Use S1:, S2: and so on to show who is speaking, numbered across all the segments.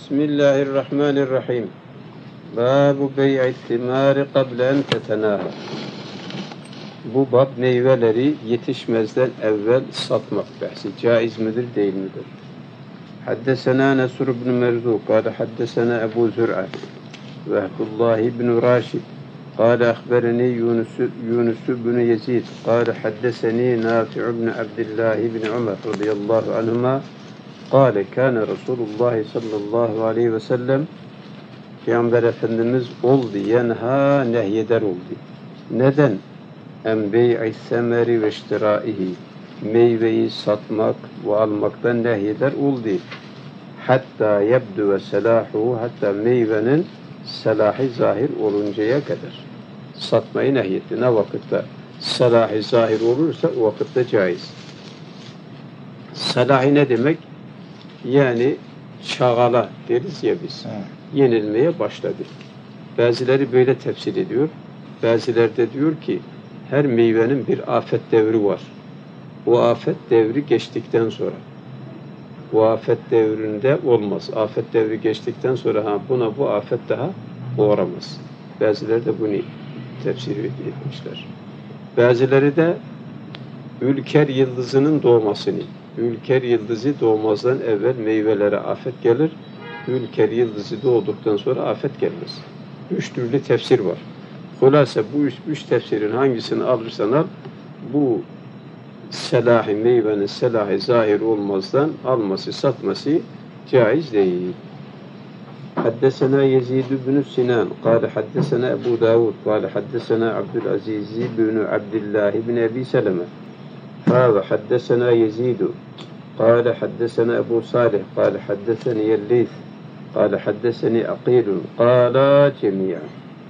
S1: Bismillahirrahmanirrahim. Bâbu bey'i thimâri kable en tetenâha. Bu bab meyveleri yetişmezden evvel satmak bahsi. Caiz midir, değil midir? Haddesena Nesr ibn Merzûk, kâle haddesena Ebu Zür'a ve Abdullah ibn Raşid, kâle ahbereni Yunus ibn Yezid, kâle haddeseni Nafi' ibn Abdullah ibn Ömer radıyallahu anhuma, kâle kâne Resulullah sallallahu aleyhi ve sellem, Peygamber Efendimiz oldu, yenha nehyeder oldu. Neden? En bey'i semeri ve iştiraihi, meyveyi satmak ve almaktan nehyeder oldu. Hatta yebdu ve selahu, hatta meyvenin selahı zahir oluncaya kadar satmayı nehyetti. Ne vakitte selahı zahir olursa o vakitte caiz. Selahı ne demek? Yani çağala deriz ya biz. Yenilmeye başladı. Bazıları böyle tefsir ediyor. Bazıları da diyor ki her meyvenin bir afet devri var. O afet devri geçtikten sonra. Bu afet devrinde olmaz. Afet devri geçtikten sonra buna bu afet daha uğramaz. Bazıları da bunu tefsir etmişler. Bazıları da Ülker yıldızının doğmasını. Ülker yıldızı doğmazdan evvel meyvelere afet gelir. Ülker yıldızı doğduktan sonra afet gelmez. 3 türlü tefsir var. Hulasa bu üç tefsirin hangisini alırsan al, bu selahı, meyvenin selahı zahir olmazdan alması, satması caiz değil. Haddesena Yezid ibn Sinan, kâle haddesena Ebu Davud, kâle haddesena Abdülaziz ibn Abdullah ibn Ebi Seleme. Ve haddesena Yezid, kâle haddesena Ebu Salih, kâle haddeseni Yellith, kâle haddeseni Aqilun, kâle cemi'a.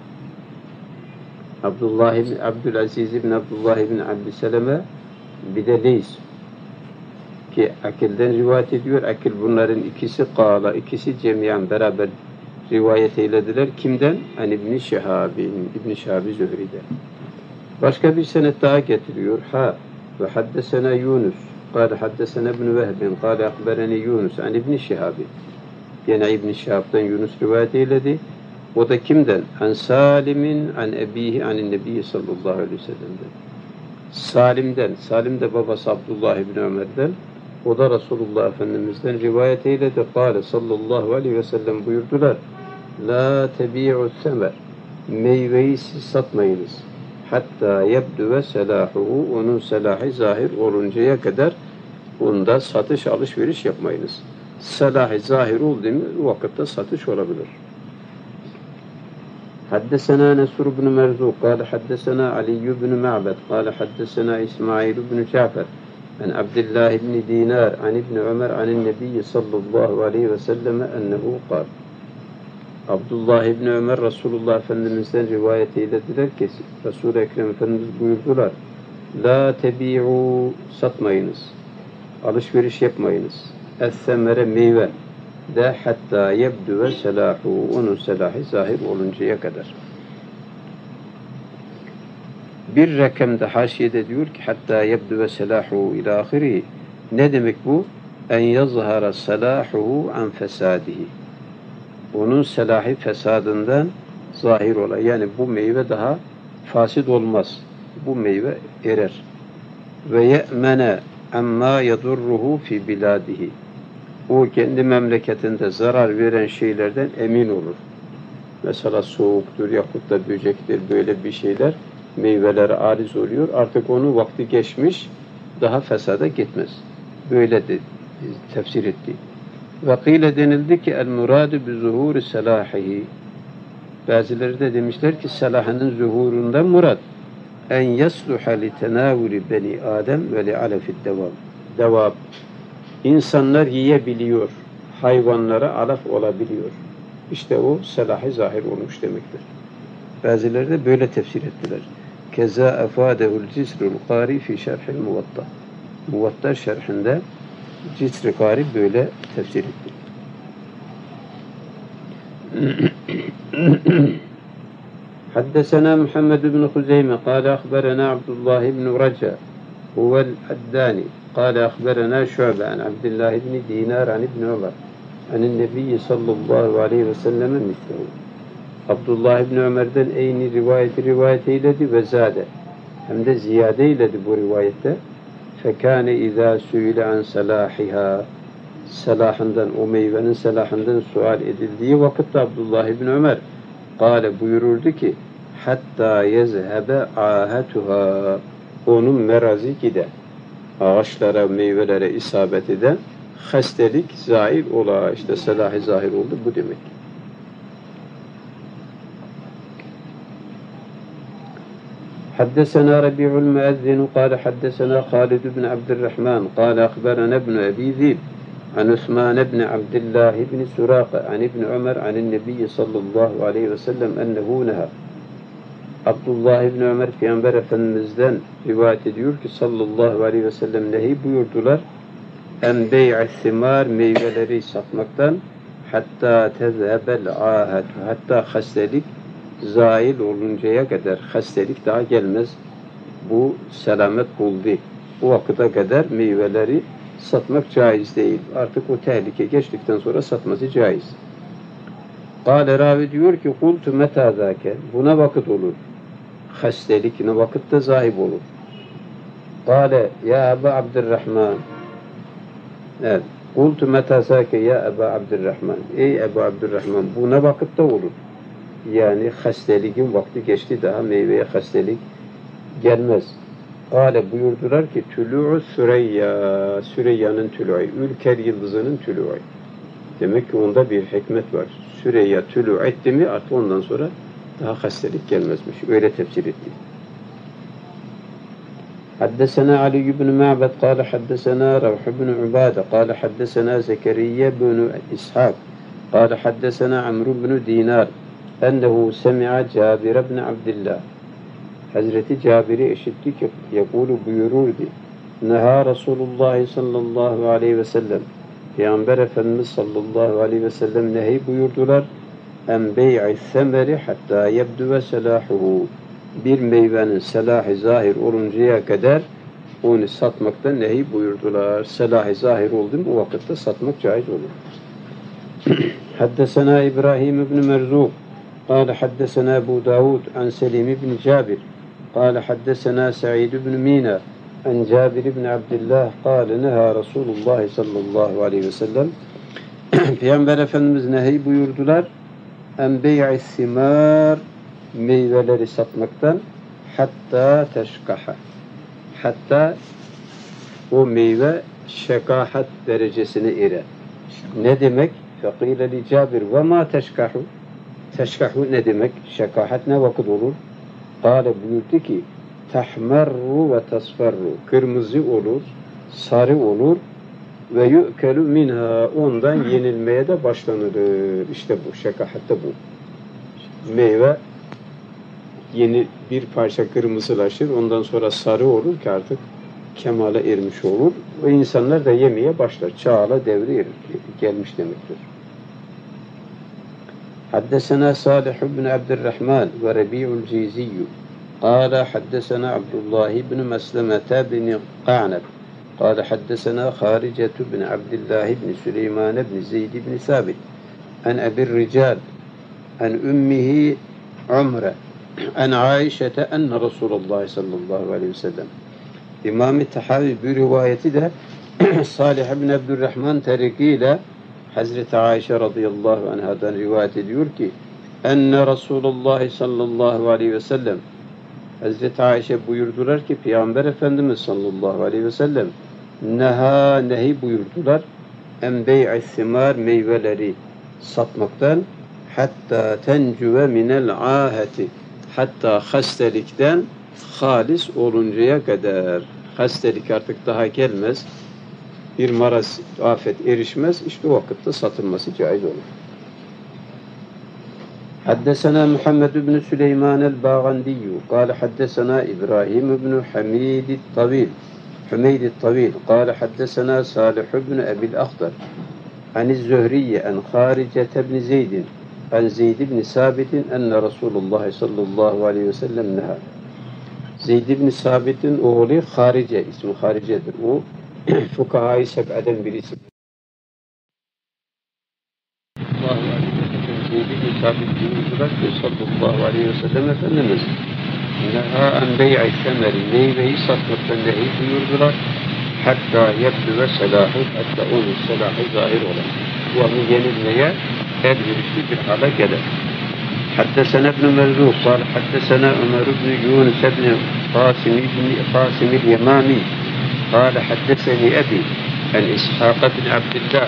S1: Abdülaziz ibn Abdullah ibn Abdi Seleme, bir de Leys ki Akil'den rivayet ediyor. Akil bunların ikisi kâla, ikisi cemiyan beraber rivayet eylediler. Kimden? Hani İbn-i Şihabi Zühri'den. Başka bir senet daha getiriyor. Ve haddesena Yunus, kâle haddesena ibn Vehbin, kâle akbereni Yunus, an İbn-i Şihabi. Yine İbn-i Şihab'dan Yunus rivayet eyledi. O da kimden? An Salim'in, an ebihi, anin nebiyyi sallallahu aleyhi ve sellem'den. Salim de babası Abdullah ibn Ömer'den, o da Resulullah Efendimiz'den rivayet eyledi. Kâle sallallahu aleyhi ve sellem buyurdular. La tebi'u semer, meyveyi siz satmayınız. Hatta yebdu ve selahuhu, onun selahı zahir oluncaya kadar onda satış alışveriş yapmayınız. Selahı zahir oldu mu o vakitte satış olabilir. حدثنا نصر بن مرزوق قال حدثنا علي بن معبد قال حدثنا إسماعيل بن جعفر عن عبد الله بن دينار عن ابن عمر عن النبي صلى الله عليه وسلم أنه قال. Abdullah İbni Ömer Resulullah Efendimiz'den rivayet eylediler ki Resul-i Ekrem Efendimiz buyurdular. La tebi'u, satmayınız, alışveriş yapmayınız. Es-semere, meyve de hatta yebdu ve selahu, onun selahı zahir oluncaya kadar. Bir rakamda haşiyede diyor ki hatta yebdu ve selahu ila ahiri. Ne demek bu? En yazhara selahu an fesadihi. Onun selahı fesadından zahir ola. Yani bu meyve daha fasit olmaz. Bu meyve erer. Ve ye'mene amma yadurruhu fi biladihi. O kendi memleketinde zarar veren şeylerden emin olur. Mesela soğuktur, yahut da böcektir, böyle bir şeyler, meyvelere ariz oluyor. Artık onun vakti geçmiş, daha fesada gitmez. Böyle de tefsir etti. Vakile denildi ki el-muradu bi zuhuri selahihi. Bazıları da demişler ki selahının zuhurundan murad en yasluha li tenavuli beni Adem ve li alefid devab. İnsanlar yiyebiliyor, hayvanlara alaf olabiliyor. İşte o selahı zahir olmuş demektir. Bazıları da böyle tefsir ettiler. Keza efadehul cisrul qari fi şerhil muvatta. Muvatta şerhinde Cisr-i Kari böyle tefsir etti. Haddesena Muhammed ibn Huzeyme kâle akberena Abdullah ibn Raca huvel addani kâle akberena Şu'be an Abdullah ibn Dinar an ibn Ömer anin Nebiyyi sallallahu aleyhi ve selleme mislehu. Abdullah İbni Ömer'den eyni rivayet eyledi ve zade. Hem de ziyade eyledi bu rivayette. Fekâne izâ sü'ile an selâhiha. Selahından, o meyvenin selahından sual edildiği vakitte Abdullah İbni Ömer kâle buyururdu ki hatta yezhebe âhetuha. Onun merazi gider. Ağaçlara, meyvelere isabet eden hastalık zahir ola. İşte selâhi zahir oldu. Bu demek. حدثنا ربيع المؤذن قال حدثنا خالد بن عبد الرحمن قال أخبرنا ابن أبي ذئب عن عثمان بن عبد الله بن سراقة عن ابن عمر عن النبي صلى الله عليه وسلم أنه نهى. Abdullah İbni Ömer Peygamber Efendimiz'den rivayet ediyor ki sallallahu aleyhi ve sellem nehi buyurdular. En bey'i simar, meyveleri satmaktan, hatta tezhebel ahetu, hatta hastalık zail oluncaya kadar, hastalık daha gelmez. Bu selamet buldu. Bu vakıta kadar meyveleri satmak caiz değil. Artık o tehlike geçtikten sonra satması caiz. Kâle ravi diyor ki kultu metâ zâke, buna vakit olur. Hastalık ne vakitte zahib olur. Kâle ya Ebu Abdurrahman. Evet. Kultu metâ zâke ya Ebu Abdurrahman. Ey Ebu Abdurrahman, bu ne vakitte olur? Yani hastalığın vakti geçti, daha meyveye hastalık gelmez. Kâle buyurdular ki tülû'u Süreyya, Süreyya'nın tülû'u, ülker yıldızının tülû'u. Demek ki onda bir hikmet var. Süreyya tülû etti mi artık ondan sonra daha hastalık gelmezmiş. Öyle tefsir etti. حدثنا علي بن معبد قال حدثنا روح بن عبادة قال حدثنا زكريا بن إسحاق قال حدثنا عمرو بن دينار أنه سمع جابر بن عبد الله Hazreti Cabir'i işitti ki yakulu buyururdu. Neha Resulullah sallallahu aleyhi ve sellem. Peygamber Efendimiz sallallahu aleyhi ve sellem nehi buyurdular. En bey'i semeri hatta yebdüve selahuhu. Bir meyvenin selahı zahir oluncaya kadar onu satmaktan nehi buyurdular. Selahı zahir oldu mu o vakitte satmak caiz olur. Haddesena İbrahim ibn Merzuk. قال حدثنا أبو داود عن سليم بن جابر قال حدثنا سعيد بن مينا عن جابر بن عبد الله قال نهى رسول الله صلى الله عليه وسلم Peygamber Efendimiz nehi buyurdular en bey'i simar meyveleri satmaktan hatta teşkaha hatta o meyve şekahat derecesine erer. Ne demek? Fekile li Cabir ve ma teşkahu. Teşkahu ne demek? Şekahat ne vakit olur? Kâle buyurdu ki tahmerru ve tasferru. Kırmızı olur, sarı olur ve yu'kelu minha. Ondan yenilmeye de başlanır. İşte bu. Şekahatte bu. Meyve yeni bir parça kırmızılaşır. Ondan sonra sarı olur ki artık kemale ermiş olur. Ve insanlar da yemeye başlar. Çağla devri gelmiş demektir. حدثنا صالح بن عبد الرحمن وربيع الجيزي قال حدثنا عبد الله بن مسلمة بن قعنب قال حدثنا خارجة بن عبد الله بن سليمان بن زيد بن ثابت عن أبي الرجال عن أمه عمرة عن عائشة أن رسول الله صلى الله عليه وسلم İmam-ı Tahavi bir rivayeti de Salih bin Abdurrahman tarikiyle Hazreti Ayşe radıyallahu anhadan rivayet ediyor ki enne Resulullah sallallahu aleyhi ve sellem Hazreti Ayşe buyurdular ki Peygamber Efendimiz sallallahu aleyhi ve sellem nehi buyurdular en bey'i simar meyveleri satmaktan hatta tencüve minel aheti hatta hastalıktan halis oluncaya kadar hastalık artık daha gelmez bir maraz, afet erişmez, işte o vakitte satılması caiz olur. Haddesena Muhammed ibn Süleyman el-Bağandiyyü, kâle haddesena İbrahim ibn Hümeyd el-Tavil, kâle haddesena Salih ibn Ebil Akhdar, an-i Zühriye, en Haricete ibn Zeydin, an Zeyd ibn Sabit'in, enne Resulullah sallallahu aleyhi ve sellem neha. Zeyd ibn Sabit'in oğlu Harice, ismi Harice'dir. O Fukaha-i Seb'eden birisi. sallallahu aleyhi ve sellem Zeyd-i Sabit buyurdular ki sallallahu aleyhi ve sellem Efendimiz neha en bey'i semeri meyveyi satmaktan nehi buyurdular. Hatta yebdu ve selahı hatta onun selahı zahir olan. Yani yenilmeye elverişli bir hale gelir. حدثنا ابن مرزوق قال حدثنا عمر بن يونس بن قاسم اليمامي قال حدثني أبي عن إسحاق بن عبد الله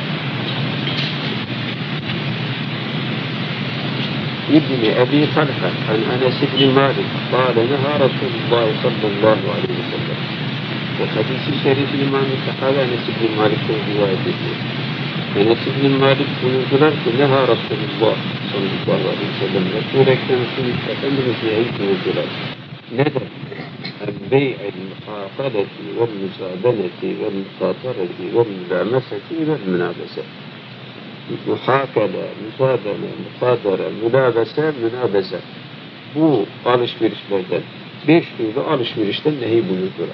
S1: ابن أبي طلحة عن أنس بن مالك قال نهى رسول الله صلى الله عليه وسلم وحديث الشريف الإمام الصحابة أنس بن مالك روايته Enes İbn Malik buyurdular ki neha Resulullah sallallahu aleyhi ve sellem Resul-i Ekrem Efendimiz nehi buyurdular. Neden? Bey'il muhakaleti vel müzabeneti vel mukatareti vel mülameseti vel münabese. Muhakale, müzabene, mukadere, mülabese, münabese. Bu alışverişlerden 5 türlü alışverişten nehi buyurdular.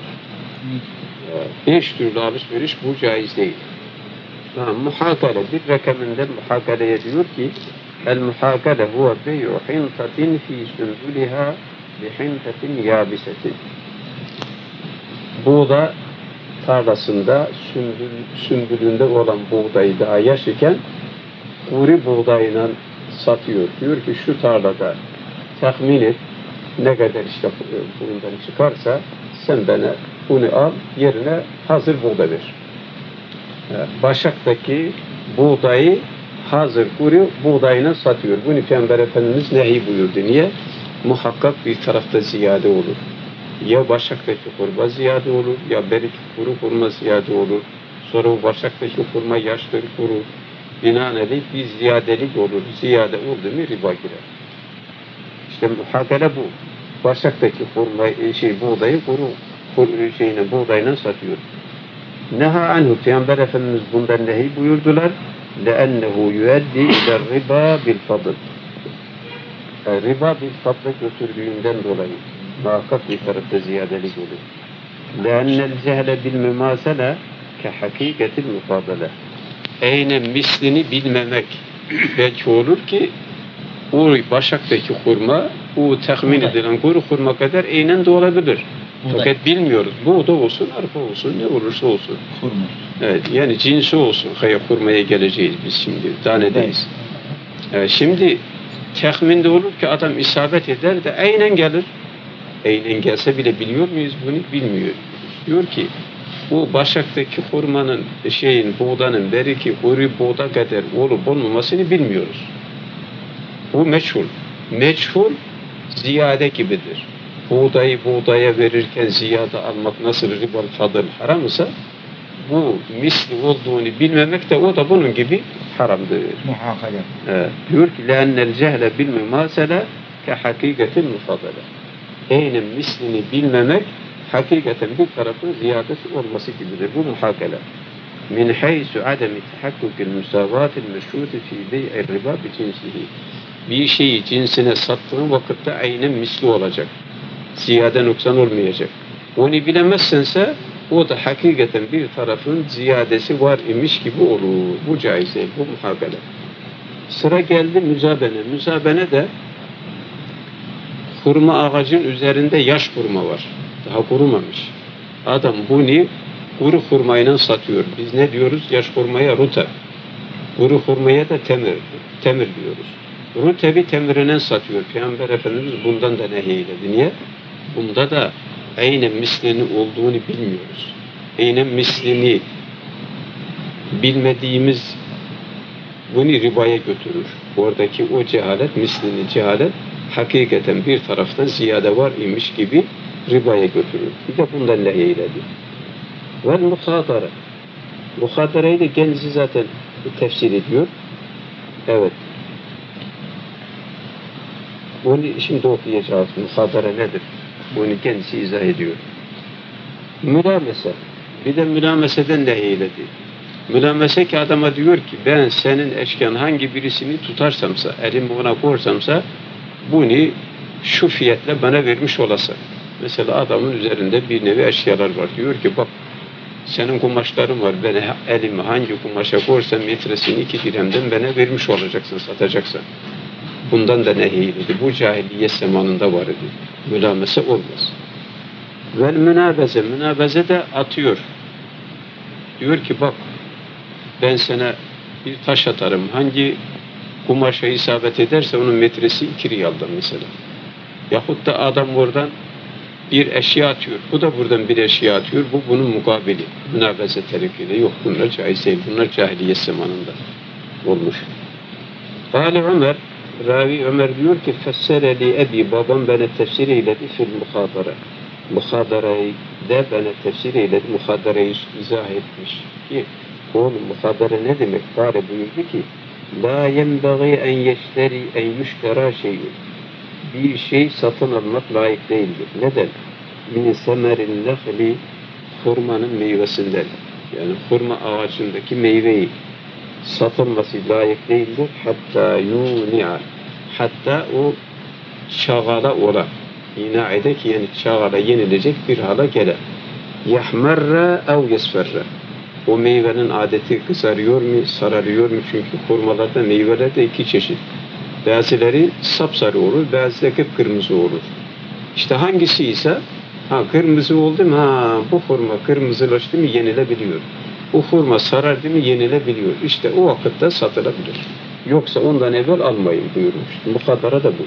S1: 5 türlü alışveriş bu caiz değil. Muhakale bir rakamında muhakaleye diyor ki el muhakale huve bey'u hintatin fi sümbüliha bi hintatin yabisetin. Buğda tarlasında sümbülünde olan buğdayı daha yaş iken kuru buğdayla satıyor. Diyor ki şu tarlada tahmin et ne kadar işte bundan çıkarsa sen bana bunu al yerine hazır buğda ver. Başak'taki buğdayı hazır kuru buğdayına satıyor. Bunu Peygamber Efendimiz nehi buyurdu. Niye? Muhakkak bir tarafta ziyade olur. Ya Başak'taki kurma ziyade olur, ya beriki kuru kurma ziyade olur. Sonra o Başak'taki kurma yaşları kuru. Binaenaleyh bir ziyadelik olur. Ziyade oldu mu riba girer. İşte muhakele bu. Başak'taki kurma buğdayı buğdayla satıyor. Neha anhu Peygamber Efendimiz bundan nehi buyurdular. لَاَنَّهُ يُؤَدِّي اِلَى الرِّبَا بِالْفَضْلِ Riba bilfadla götürdüğünden dolayı muhakkak bir tarafta ziyadelik olur. لَاَنَّ الْجَهْلَ بِالْمُمَاسَلَةِ كَحَقِيقَةِ الْمُفَادَلَةِ Eynen mislini bilmemek belki olur ki o Başak'taki hurma, o tahmin edilen kuru hurma kadar eynen de olabilir. Fakat bilmiyoruz. Buğda olsun, arpa olsun, ne olursa olsun. Hurma. Evet, yani cinsi olsun. Hurmaya geleceğiz biz şimdi. Tanedeyiz. Şimdi tahminde olur ki adam isabet eder de aynen gelir. Aynen gelse bile biliyor muyuz bunu? Bilmiyor. Diyor ki bu Başak'taki hurmanın buğdanın beriki kuru buğda kadar olup olmamasını bilmiyoruz. Bu meçhul. Meçhul ziyade gibidir. Buğdayı buğdaya verirken ziyade almak nasıl ribal fadıl haramsa bu misli olduğunu bilmemek de o da bunun gibi haramdır.
S2: Muhakale.
S1: Diyor ki لَاَنَّ الْجَهْلَ بِالْمُمَاسَلَةِ كَحَقِيقَةِ الْمُفَضَلَةِ Eynin mislini bilmemek hakikaten bir tarafın ziyadesi olması gibidir. Bu muhakele. مِنْ حَيْسُ عَدَمِ تَحَكُّكِ الْمُسَاوَاتِ الْمَشْرُوتِ فِي بَيْعِ الرِّبَا بِجِنْسِهِ Bir şeyi cinsine sattığın vakitte aynen misli olacak. Ziyade noksan olmayacak. Onu bilemezsense o da hakikaten bir tarafın ziyadesi var imiş gibi olur. Bu caiz değil, bu muhakele. Sıra geldi müzabene. Müzabene de hurma ağacın üzerinde yaş hurma var. Daha kurumamış. Adam bunu kuru hurmayla satıyor. Biz ne diyoruz? Yaş hurmaya rutep. Kuru hurmaya da temir diyoruz. Rutebi temirine satıyor. Peygamber Efendimiz bundan da nehiyledi. Niye? Bunda da aynen mislini olduğunu bilmiyoruz. Aynen mislini bilmediğimiz bunu ribaya götürür. Oradaki o cehalet, mislini cehalet hakikaten bir taraftan ziyade var imiş gibi ribaya götürür. Bir de bundan nehiyledi. Ve muhadara. Muhadarayı da kendisi zaten tefsir ediyor. Evet. Bunu şimdi okuyacağız. Muhadara nedir? Bunu kendisi izah ediyor. Mülamese. Bir de mülameseden nehiyledi. Mülamese ki adama diyor ki ben senin eşken hangi birisini tutarsamsa, elimi ona korsamsa bunu şu fiyatla bana vermiş olasa. Mesela adamın üzerinde bir nevi eşyalar var. Diyor ki bak senin kumaşların var, ben elimi hangi kumaşa koysam metresini 2 dirhemden bana vermiş olacaksın, satacaksın. Bundan da nehyildi. Bu cahiliye zamanında var idi. Mülamese olmaz. Vel münabeze, münabeze de atıyor. Diyor ki bak, ben sana bir taş atarım. Hangi kumaşa isabet ederse onun metresi 2 riyaldan mesela. Yahut da adam oradan bir eşya atıyor. Bu da buradan bir eşya atıyor. Bu bunun mukabili. Münabeze terkiyle. Yok, bunlar caiz değil. Bunlar cahiliye zamanında olmuş. Kâle Ömer, ravi Ömer diyor ki fessere ebi, babam bana tefsir eyledi fil muhadara. Muhadarayı da bana tefsir eyledi. Muhadarayı izah etmiş ki oğlum muhadara ne demek? Kâle buyurdu ki la yenbagî en yüştera şeyin. Bir şey satın almak layık değildir. Neden? Min semerin nehli, hurmanın meyvesinden. Yani hurma ağacındaki meyveyi satılması layık değildir. Hatta yuni'a, hatta o çağala ola, ina'ede ki yani çağala yenilecek bir hala gele. Yahmerra ev yesferra. O meyvenin adeti kızarıyor mu, sararıyor mu? Çünkü hurmalarda, meyvelerde 2 çeşit. Bazıları sapsarı olur, bazıları kıpkırmızı olur. İşte hangisi ise kırmızı oldu mu, bu hurma kırmızılaştı mı yenilebiliyor. Bu hurma sarardı mı yenilebiliyor. İşte o vakitte satılabilir. Yoksa ondan evvel almayın buyurmuş. Muhadara da bu.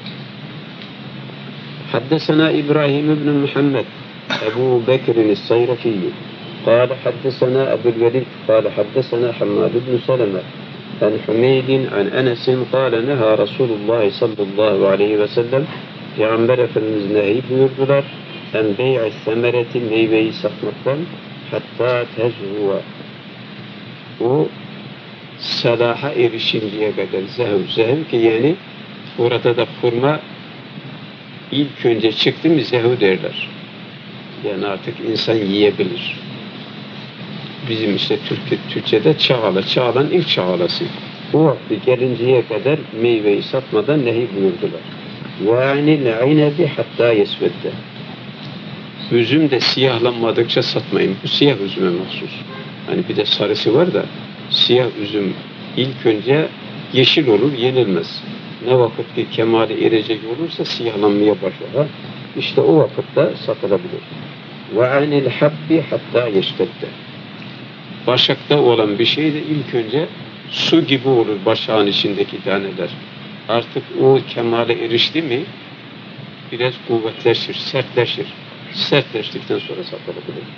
S1: Haddesena İbrahim ibn Muhammed Ebu Bekir'in Sayrafiyyi قال حدثنا أبو الوليد قال حدثنا حماد بن سلمة عن حميد عن أنس قال نهى رسول الله صلى الله عليه وسلم Peygamber Efendimiz nehi buyurdular en bey'i semereti, meyveyi satmaktan hatta tezhuva, o salaha erişinceye kadar zehu ki yani orada da hurma ilk önce çıktı mı zehu derler. Yani artık insan yiyebilir. Bizim işte Türkçe'de çağalan ilk çağalası. O vakti gelinceye kadar meyveyi satmadan nehi buyurdular. وَاَعْنِ الْعِنَبِ hatta yesvedde. Üzüm de siyahlanmadıkça satmayın. Bu siyah üzüme mahsus. Hani bir de sarısı var da siyah üzüm ilk önce yeşil olur, yenilmez. Ne vakit ki kemale erecek olursa siyahlanmaya başlar. İşte o vakitte satılabilir. وَاَعْنِ الْحَبِّ hatta yeşvedde. Başakta olan bir şey de ilk önce su gibi olur başağın içindeki taneler. Artık o kemale erişti mi biraz kuvvetleşir, sertleşir. Sertleştikten sonra satılabilir.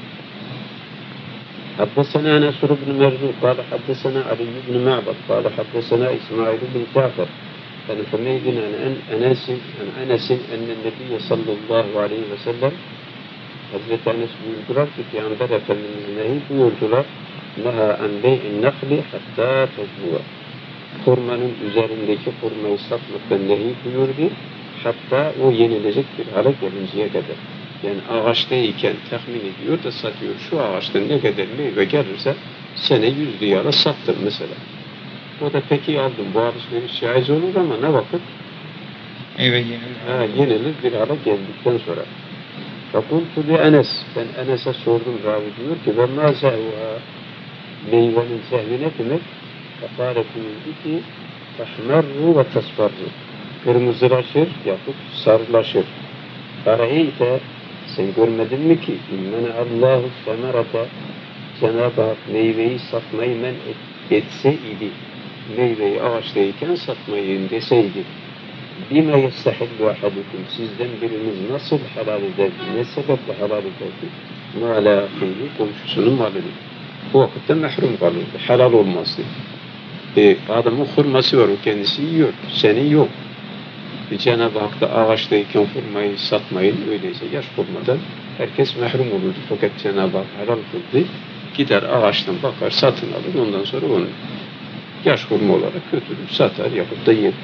S1: حدثنا نصر بن مرزوق قال حدثنا علي بن معبد قال حدثنا إسماعيل بن جعفر عن حميد عن أنس أن النبي صلى الله عليه وسلم Hazreti Enes buyurdular ki Peygamber Efendimiz nehi buyurdular neha en bey'in nakli hatta tezbuva. Hurmanın üzerindeki hurmayı satmaktan nehi buyurdu. Hatta o yenilecek bir hale gelinceye kadar. Yani ağaçtayken tahmin ediyor da satıyor. Şu ağaçtan ne kadar meyve gelirse sene 100 riyala sattım mesela. O da peki aldım. Bu alışveriş caiz olur ama ne vakit?
S2: Meyve yenilir.
S1: Yenilir bir hale geldikten sonra. Fakultu li Enes. Ben Enes'e sordum, ravi diyor ki ve ma zehva, meyvenin zehvi ne demek? Fakale buyurdu ki tahmerru ve tasfarru, kırmızılaşır yahut sarılaşır. Arayte, sen görmedin mi ki İmmene Allahu semerete, Cenab-ı Hak meyveyi satmayı men etse idi, meyveyi ağaçtayken satmayın deseydi, bime yestahillu ahadukum, sizden biriniz nasıl helal ederdi, ne sebeple helal ederdi? Mâlâ ahihi, komşusunun malını. Bu vakitte mahrum kalırdı, helal olmazdı. Adamın hurması var, o kendisi yiyor, senin yok. Cenab-ı Hak da ağaçtayken hurmayı satmayın, öyleyse yaş hurmadan herkes mahrum olurdu. Fakat Cenab-ı Hak helal kıldı, gider ağaçtan bakar, satın alır, ondan sonra onu yaş hurma olarak götürür, satar yapıp da yer.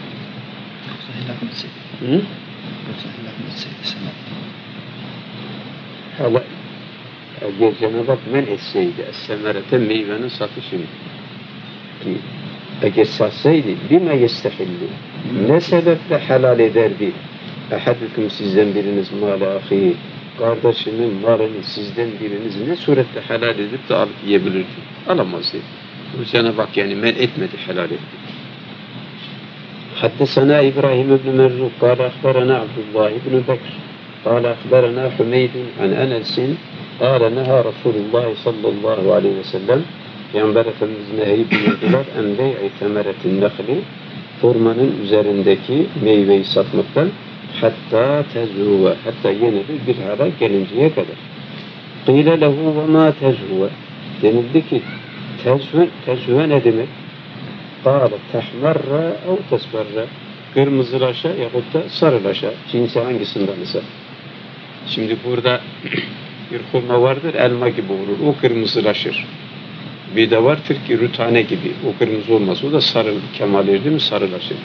S1: Hala Cenab-ı Hak men etseydi semerete meyvenin satışını ki eğer satsaydı bime yestahilli, ne sebeple helal ederdi ehadüküm sizden biriniz mâle ahi, kardeşinin malını sizden biriniz ne surette helal edip de alıp yiyebilirdi? Alamazdı. Bu Cenab-ı Hak yani men etmedi, helal etti. Haddesena İbrahim ibn Merzuk kâle akberena Abdullah ibn Bekr kâle akberena Hümeydun an Enes'in kâle neha Resulullah sallallahu aleyhi ve sellem Peygamber Efendimiz nehi buyurdular en bey'i temeretin nehli hurmanın üzerindeki meyveyi satmaktan hatta tezhuve hatta yenilir bir hale gelinceye kadar. Kîle lehu ve mâ tezhuve denildi ki tezhuve ne demek? Kâle tehmerre ev tesmerre kırmızılaşa yahut da sarılaşa cinsi hangisinden ise. Şimdi burada bir hurma vardır elma gibi olur. O kırmızılaşır. Bir de vardır ki rütane gibi. O kırmızı olmaz. O da sarı kemal erdi mi sarılaşır.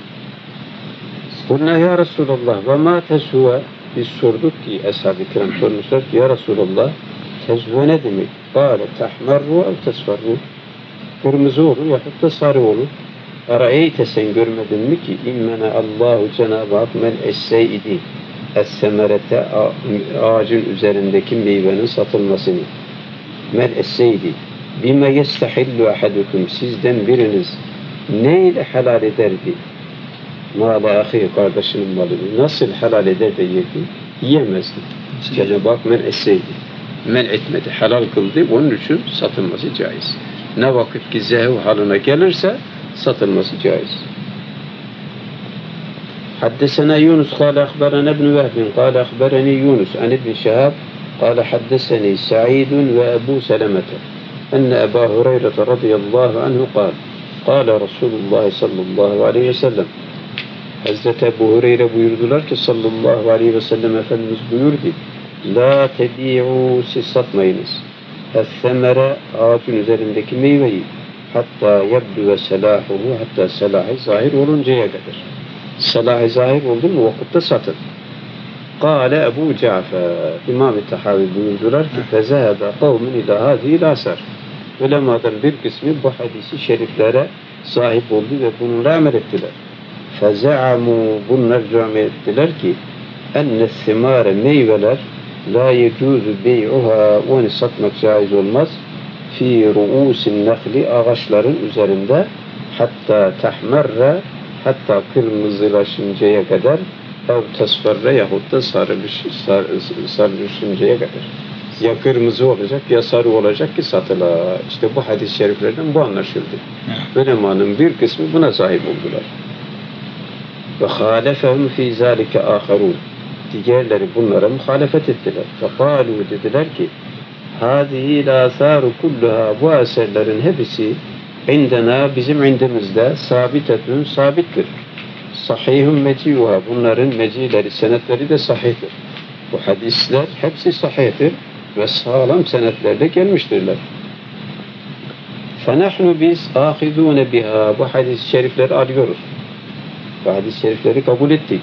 S1: Kulna ya Resulallah ve ma teshuve biz sorduk ki ashab-ı kiram sormuşlar ki ya Resulallah tezhuve ne demek? Kâle tehmerru ev tesferru kırmızı olur yahut da sarı olur. Ara'eyte sen görmedin mi ki immene Allahu Cenab-ı Hak men es-seyidi es-semerete ağacın üzerindeki meyvenin satılmasını men es-seyidi bime yestahillu ahadukum sizden biriniz ne ile helal ederdi? Mâle ahi kardeşinin malını nasıl helal eder de yerdi? Yiyemezdi. Cenab-ı Hak men es-seyidi men etmedi, helal kıldı. Onun için satılması caiz. Ne vakit ki zehev haline gelirse satılması caiz. Haddesena Yunus kâle akberana ibn Vehbin kâle akberani Yunus an ibn Şehab kâle haddeseni Sa'idun ve Ebu Selemete enne Ebu Hureyre radıyallahu anhu kâle Resulullah sallallahu aleyhi ve sellem Hazreti Ebu Hureyre buyurdular ki sallallahu aleyhi ve sellem Efendimiz buyurdu la tebi'u siz satmayınız es-semere ağacın üzerindeki meyveyi hatta yebdu ve selahuhu hatta selahı zahir oluncaya kadar. Selahı zahir oldu mu vakitte satın. Kâle Ebu Cafer İmam-ı Tahavi buyurdular ki fezehebe kavmin ila hâzî asar. Ulemadan bir kısmı bu hadisi şeriflere sahip oldu ve bununla amel ettiler. Feze'amû bunlar cami ettiler ki enne-thimâre meyveler la yecuzu bey'uha onu satmak caiz olmaz fi ru'usin nehli ağaçların üzerinde hatta tahmerre hatta kırmızılaşıncaya kadar ev tesferre yahut da sarılışıncaya kadar. Ya kırmızı olacak ya sarı olacak ki satıla. İşte bu hadis-i şeriflerden bu anlaşıldı. Ulemanın bir kısmı buna sahip oldular. Ve halefehum fi zalike aharun. Diğerleri bunlara muhalefet ettiler. Fekalu dediler ki hâzihi lâsâru kulluha bu eserlerin hepsi indena bizim indimizde sabitetün sabittir. Sahihun meci'uha bunların mecileri senetleri de sahihtir. Bu hadisler hepsi sahihtir ve sağlam senetlerle gelmiştirler. Fenahnu biz âhidûne biha bu hadis-i şerifleri alıyoruz. Bu hadis-i şerifleri kabul ettik.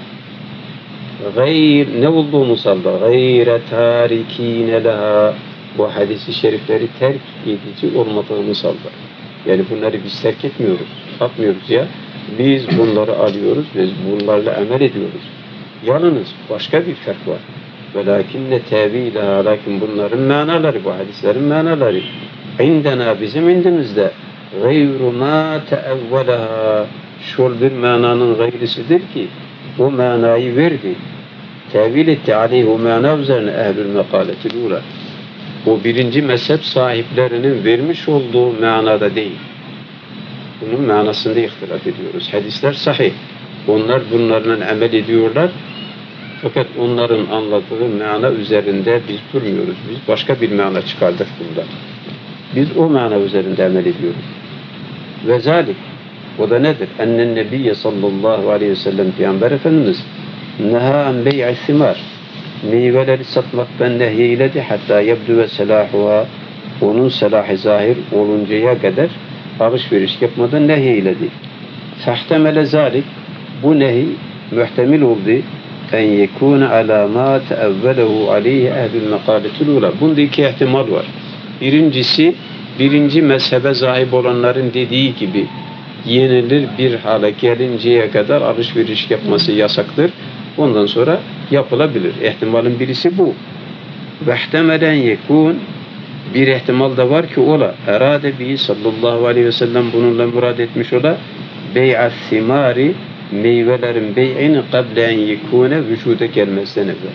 S1: Gayr ne olduğumuz halde gayre tarikine leha bu hadis-i şerifleri terk edici olmadığımız halde. Yani bunları biz terk etmiyoruz, satmıyoruz ya. Biz bunları alıyoruz ve bunlarla amel ediyoruz. Yalnız başka bir fark var. Velakinne tevilaha lakin bunların manaları, bu hadislerin manaları indena bizim indimizde gayru ma teevvelaha şol bir mananın gayrisidir ki o manayı verdi. Tevil etti aleyhi o mana üzerine ehl-ül mekaletil ula. O birinci mezhep sahiplerinin vermiş olduğu manada değil. Bunun manasında ihtilaf ediyoruz. Hadisler sahih. Onlar bunlarla amel ediyorlar. Fakat onların anladığı mana üzerinde biz durmuyoruz. Biz başka bir mana çıkardık bundan. Biz o mana üzerinde amel ediyoruz. Ve zalik o da nedir? Ennen Nebiyye sallallahu aleyhi ve sellem Peygamber Efendimiz neha en bey'i simar meyveleri satmaktan nehyeyiledi hatta yebdu ve selahuha onun selahı zahir oluncaya kadar alışveriş yapmadan nehyeyiledi. Fehtemele zalik bu nehy muhtemil oldu en yekûne alâ mâ teevvelehu aleyhi ehl-ül mekâletil ula. Bunda iki ihtimal var. Birincisi birinci mezhebe sahip olanların dediği gibi yenilir bir hale gelinceye kadar alışveriş yapması yasaktır. Ondan sonra yapılabilir. İhtimalin birisi bu. Ve ihtemelen yekun, bir ihtimal da var ki ola erade bi sallallahu aleyhi ve sellem bununla murad etmiş ola bey'at simari, meyvelerin bey'ini kable en yekune vücuda gelmezden evvel.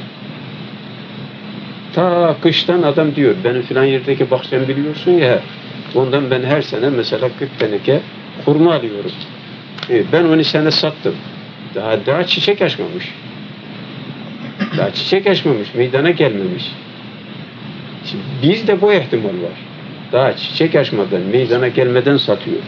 S1: Ta kıştan adam diyor, benim filan yerdeki bahçemi biliyorsun ya, ondan ben her sene mesela 40 teneke hurma alıyorum. Ben onu sana sattım. Daha çiçek açmamış. Daha çiçek açmamış, meydana gelmemiş. Şimdi bizde bu ihtimal var. Daha çiçek açmadan, meydana gelmeden satıyor.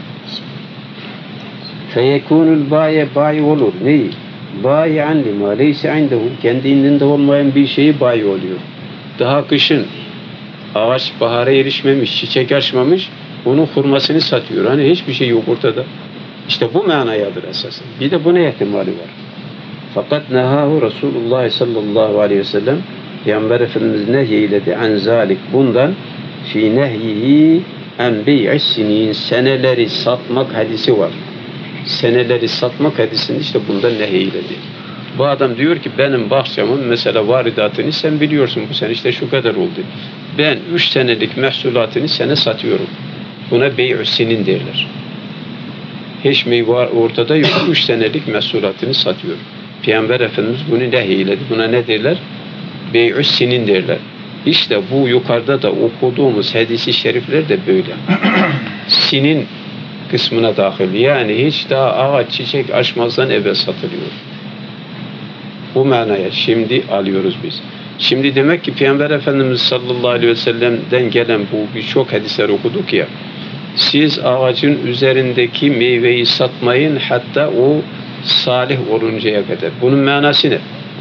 S1: Feyekunul bayi olur. Neyi? Bayi'an lima leyse indehu. Kendinde olmayan bir şeyi bayi oluyor. Daha kışın ağaç bahara erişmemiş, çiçek açmamış, onun hurmasını satıyor. Hani hiçbir şey yok ortada. İşte bu manayadır esasen. Bir de buna ihtimali var. Fakat nehahu Resulullah sallallahu aleyhi ve sellem Peygamber Efendimiz nehyiledi an zalik bundan fi nehyihi en bey'is sinin seneleri satmak hadisi var. Seneleri satmak hadisinde işte bundan nehyiledi. Bu adam diyor ki benim bahçemin mesela varidatını sen biliyorsun bu sene işte şu kadar oldu. Ben 3 senelik mahsulatını sana satıyorum. Buna bey'us sinin derler. Hiç meyve ortada yok. 3 senelik mahsulatını satıyor. Peygamber Efendimiz bunu nehyiledi. Buna ne derler? Bey'us sinin derler. İşte bu yukarıda da okuduğumuz hadis-i şerifler de böyle. Sinin kısmına dahil. Yani hiç daha ağaç çiçek açmazdan evvel satılıyor. Bu manaya şimdi alıyoruz biz. Şimdi demek ki Peygamber Efendimiz sallallahu aleyhi ve sellem'den gelen bu birçok hadisler okuduk ya. Siz ağacın üzerindeki meyveyi satmayın hatta o salih oluncaya kadar. Bunun manası ne?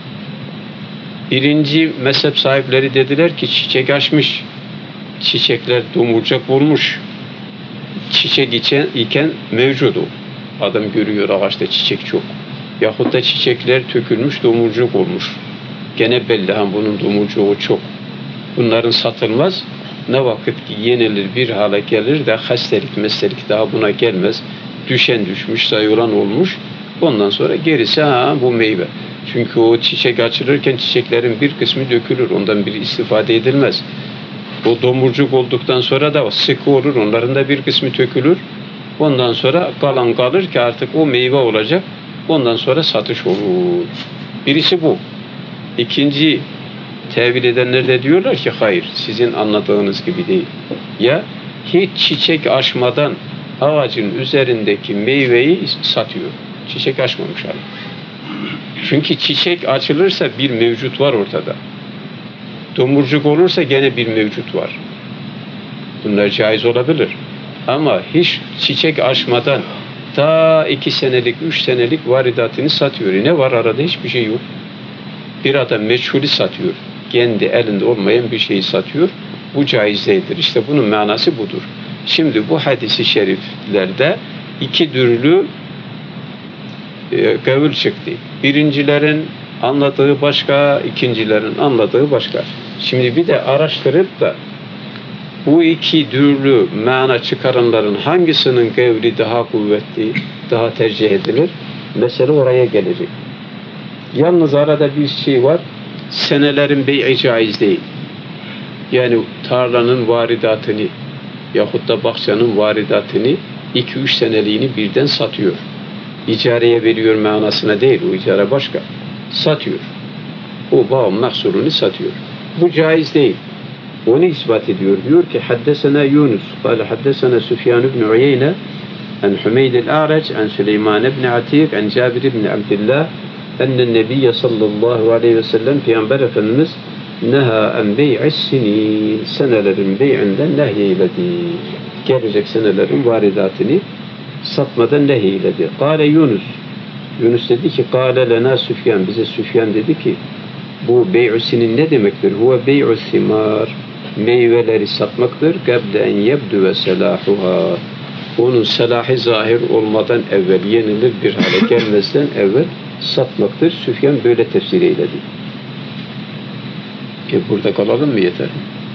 S1: Birinci mezhep sahipleri dediler ki çiçek açmış. Çiçekler domurcak vurmuş. Çiçek iken mevcut o. Adam görüyor ağaçta çiçek çok. Yahut da çiçekler tökülmüş, domurcuk olmuş. Gene belli bunun domurcuğu çok. Bunların satılmaz. Ne vakit ki yenilir bir hale gelir de hastalık meslelik daha buna gelmez. Düşen düşmüş, sayılan olmuş. Ondan sonra gerisi bu meyve. Çünkü o çiçek açılırken çiçeklerin bir kısmı dökülür. Ondan bir istifade edilmez. O domurcuk olduktan sonra da sıkı olur. Onların da bir kısmı tökülür. Ondan sonra kalan kalır ki artık o meyve olacak. Ondan sonra satış olur. Birisi bu. İkinci tevil edenler de diyorlar ki hayır sizin anladığınız gibi değil. Ya hiç çiçek açmadan ağacın üzerindeki meyveyi satıyor. Çiçek açmamış adam. Çünkü çiçek açılırsa bir mevcut var ortada. Domurcuk olursa gene bir mevcut var. Bunlar caiz olabilir. Ama hiç çiçek açmadan ta 2 senelik, 3 senelik varidatını satıyor. Ne var arada? Hiçbir şey yok. Bir adam meçhulü satıyor. Kendi elinde olmayan bir şeyi satıyor. Bu caiz değildir. İşte bunun manası budur. Şimdi bu hadis-i şeriflerde 2 türlü kavil çıktı. Birincilerin anladığı başka, ikincilerin anladığı başka. Şimdi bir de araştırıp da bu 2 türlü mana çıkaranların hangisinin kavli daha kuvvetli, daha tercih edilir? Mesele oraya gelecek. Yalnız arada bir şey var. Senelerin bey'i caiz değil. Yani tarlanın varidatını yahut da bahçenin varidatını 2-3 seneliğini birden satıyor. İcareye veriyor manasına değil. O icare başka. Satıyor. O bağın mahsulünü satıyor. Bu caiz değil. Onu ispat ediyor. Diyor ki haddesena Yunus. Kale haddesena Süfyan ibn Uyeyne an Hümeyd el-A'raç an Süleyman ibn Atik an Cabir ibn Abdillah ennen Nebiye sallallahu aleyhi ve sellem Peygamber Efendimiz neha en bey'is sinin senelerin bey'inden nehyiledi. Gelecek senelerin varidatını satmadan nehyiledi. Kale Yunus. Yunus dedi ki kâle lena Süfyan. Bize Süfyan dedi ki bu bey'u sinin ne demektir? Huve bey'u simar. Meyveleri satmaktır. Gable en yebdu ve selahuha. Onun selahı zahir olmadan evvel yenilir bir hale gelmezden evvel satmaktır. Süfyan böyle tefsir eyledi. Burada kalalım mı yeter?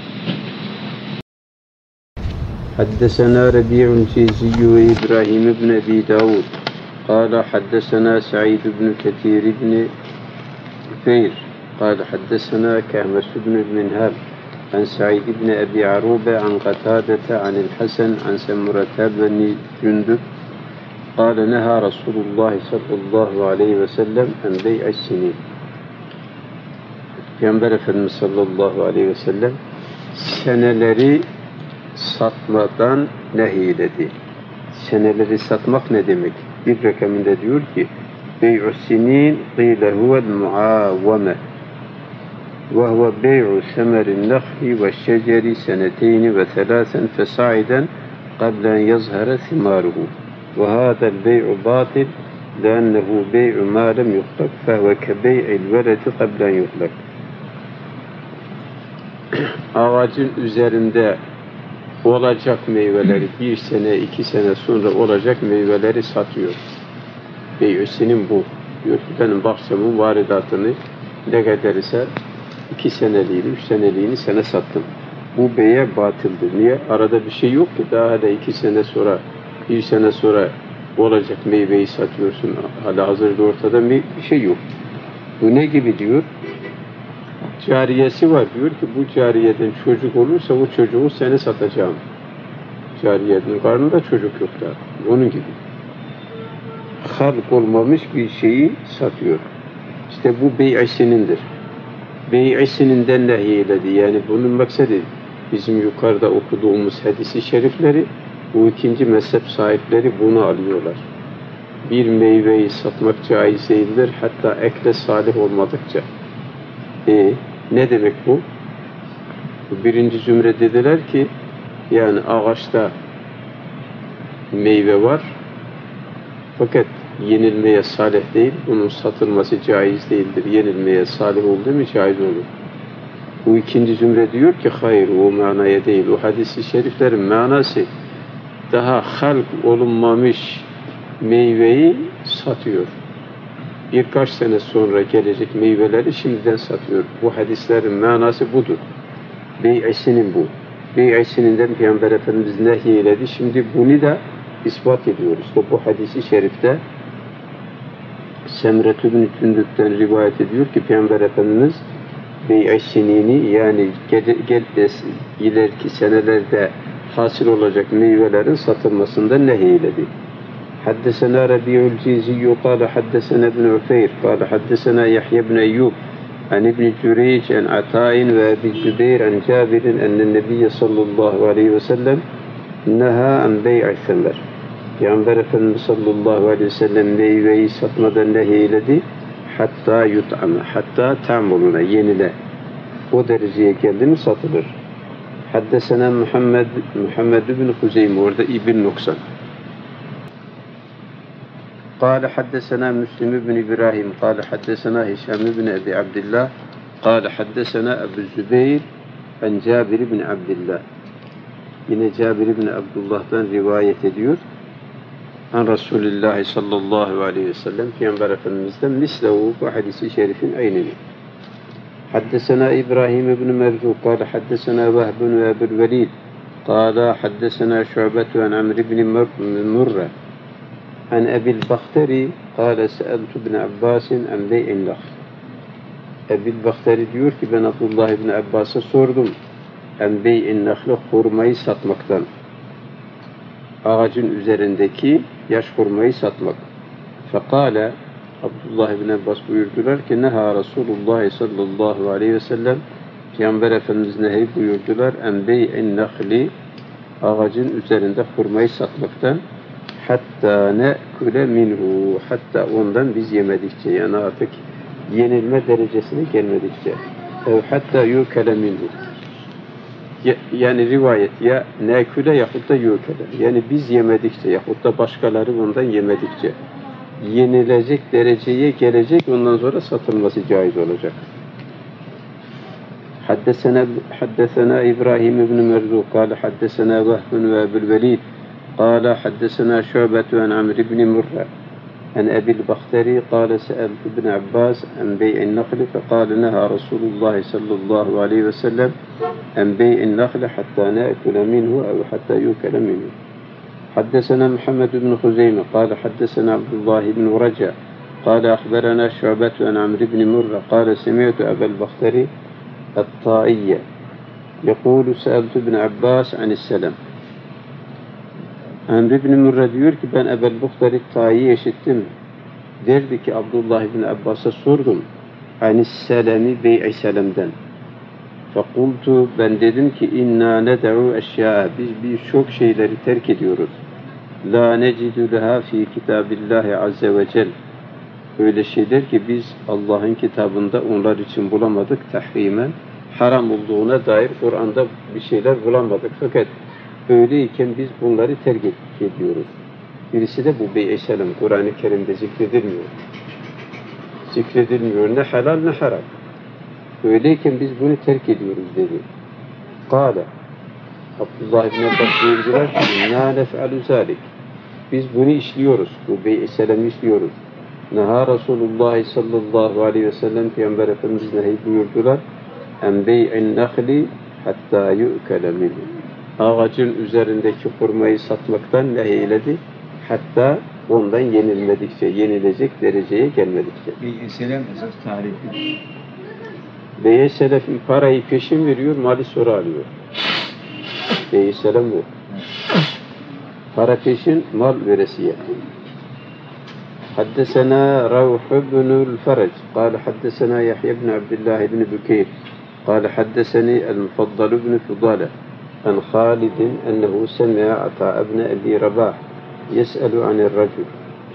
S1: Haddesena Rabi'un Ciziyyü ve İbrahim ibn Ebi Davud. قال حدثنا سعيد بن كثير بن عفير قال حدثنا كهمس بن المنهال عن سعيد بن أبي عروبة عن قتادة عن الحسن عن سمرة بن جندب قال نهى رسول الله صلى الله عليه وسلم عن بيع السنين. Peygamber Efendimiz sallallahu aleyhi ve sellem seneleri satmadan nehyiledi. Seneleri satmak ne demek? Bir rakamında diyor ki bey'u sinin qîle huvel muavvame ve huve bey'u semerin nehli ve şeceri seneteyni ve thelâsen fesa'iden qablen yazhara thimâruhu ve hâzel bey'u bâtil leannehu bey'u mâ lem yuhlak fehve kebey'il veledi qablen yuhlak. Ağacın üzerinde olacak meyveleri bir sene, 2 sene sonra olacak meyveleri satıyor. Bey'üsinin bu. Diyor ki benim bahçemin varidatını ne kadar ise 2 seneliğini, 3 seneliğini sana sattım. Bu beye batıldır. Niye? Arada bir şey yok ki daha hala 2 sene sonra, 1 sene sonra olacak meyveyi satıyorsun. Hala hazırda ortada bir şey yok. Bu ne gibi diyor? Cariyesi var diyor ki bu cariyeden çocuk olursa o çocuğu seni satacağım. Cariyenin karnında çocuk yok da. Onun gibi. Halk olmamış bir şeyi satıyor. İşte bu bey'isinindir. Bey'isininden nehyiledi. Yani bunun maksadı bizim yukarıda okuduğumuz hadisi şerifleri bu ikinci mezhep sahipleri bunu alıyorlar. Bir meyveyi satmak caiz değildir. Hatta ekle salih olmadıkça. Ne demek bu? Birinci zümre dediler ki yani ağaçta meyve var fakat yenilmeye salih değil, bunun satılması caiz değildir. Yenilmeye salih oldu mu caiz olur. Bu ikinci zümre diyor ki hayır, o manaya değil. O hadis-i şeriflerin manası daha halk olunmamış meyveyi satıyor. Birkaç sene sonra gelecek meyveleri şimdiden satıyor. Bu hadislerin manası budur. Bey'isinin bu. Bey'isininden Peygamber Efendimiz nehyiledi. Şimdi bunu da ispat ediyoruz. Bu hadisi şerifte Semret ibn Cündüb'den rivayet ediyor ki Peygamber Efendimiz bey'isinini yani ileriki senelerde hasıl olacak meyvelerin satılmasından nehyiledi. حدثنا ربيع الجيزي قال حدثنا ابن عفير قال حدثنا يحيى بن أيوب عن ابن جريج عن عطاء وأبي الزبير عن جابر أن النبي صلى الله عليه وسلم نهى عن بيع الثمر. Peygamber Efendimiz sallallahu aleyhi ve sellem meyveyi satmadan nehyiledi. Hatta yut'ame, hatta ta'muluna, yenile. O dereceye geldi mi satılır. Haddesena Muhammed ibn Huzeyme, orada İbn Nuksan. قال حدثنا مسلم بن إبراهيم قال حدثنا هشام بن أبي عبد الله قال حدثنا أبو الزبير عن جابر بن عبد الله. Yine Cabir ibn Abdullah'tan rivayet ediyor. An Resulullah sallallahu aleyhi ve sellem Peygamber Efendimiz'den mislehu, bu hadisi şerifin aynını. Haddesena İbrahim ibn Merzu قال حدثنا وهب وابو الوليد قال حدثنا شعبة عن عمرو بن مرة عن أبي البختري قال سألت ابن عباس عن بيع النخل. Ebil Bahteri diyor ki ben Abdullah ibn Abbas'a sordum. En bey'in nehli, hurmayı satmaktan. Ağacın üzerindeki yaş hurmayı satmak. Fekale Abdullah ibn Abbas buyurdular ki neha Resulullah sallallahu aleyhi ve sellem Peygamber Efendimiz nehy buyurdular. En bey'in nehli, ağacın üzerinde hurmayı satmaktan. Hatta ne'kule minhu, hatta ondan biz yemedikçe, yani artık yenilme derecesine gelmedikçe. Hatta yukele minhu. Yani rivayet ya ne'kule yahut da yukele. Yani biz yemedikçe yahut da başkaları ondan yemedikçe yenilecek dereceye gelecek, ondan sonra satılması caiz olacak. Haddesena İbrahim ibn Merzu kâle haddesena Vehbun ve Ebul Velid قال حدثنا شعبة عن عمرو بن مرة عن أبي البختري قال سألت ابن عباس عن بيع النخل فقال نهى رسول الله صلى الله عليه وسلم عن بيع النخل حتى نأكل منه أو حتى يؤكل منه. حدثنا محمد بن خزيمة قال حدثنا عبد الله بن رجاء قال أخبرنا شعبة عن عمرو بن مرة قال سمعت أبا البختري الطائي يقول سألت ابن عباس عن السلام. Amr ibn Murra diyor ki ben Ebel Buhtari Ta'i'yi işittim. Derdi ki Abdullah ibn Abbas'a sordum. Anis selemi bey'i selemden. Fekultu ben dedim ki inna ned'u eşya biz birçok şeyleri terk ediyoruz. La necidü leha fi kitabillahi azze ve cel. Öyle şeyler ki biz Allah'ın kitabında onlar için bulamadık tahrimen. Haram olduğuna dair Kur'an'da bir şeyler bulamadık. Fakat böyleyken biz bunları terk ediyoruz. Birisi de bu bey-i selam. Kur'an-ı Kerim'de zikredilmiyor. Zikredilmiyor. Ne helal ne haram. Böyleyken biz bunu terk ediyoruz dedi. Kâle Abdullah ibn Abbas buyurdular ki inna nef'alü zâlik. Biz bunu işliyoruz. Bu bey-i selamı işliyoruz. Neha Resulullah sallallahu aleyhi ve sellem Peygamber Efendimiz nehi buyurdular. En bey'in nehli hatta yu'kele minhu. Ağacın üzerindeki hurmayı satmaktan nehyeledi. Hatta ondan yenilmedikçe, yenilecek dereceye gelmedikçe.
S2: Bey-i selam esas tarifi.
S1: Bey-i selefin parayı peşin veriyor, mali sonra alıyor. Bey-i selam bu. Para peşin, mal veresiye. Haddesena Ravh ibnül Ferec. Kâle haddesena Yahya ibn Abdullah ibn Bükeyr. Kâle haddeseni el-Mufaddal ibn Fudale. عن خالد أنه سمع عطاء بن أبي رباح يسأل عن الرجل.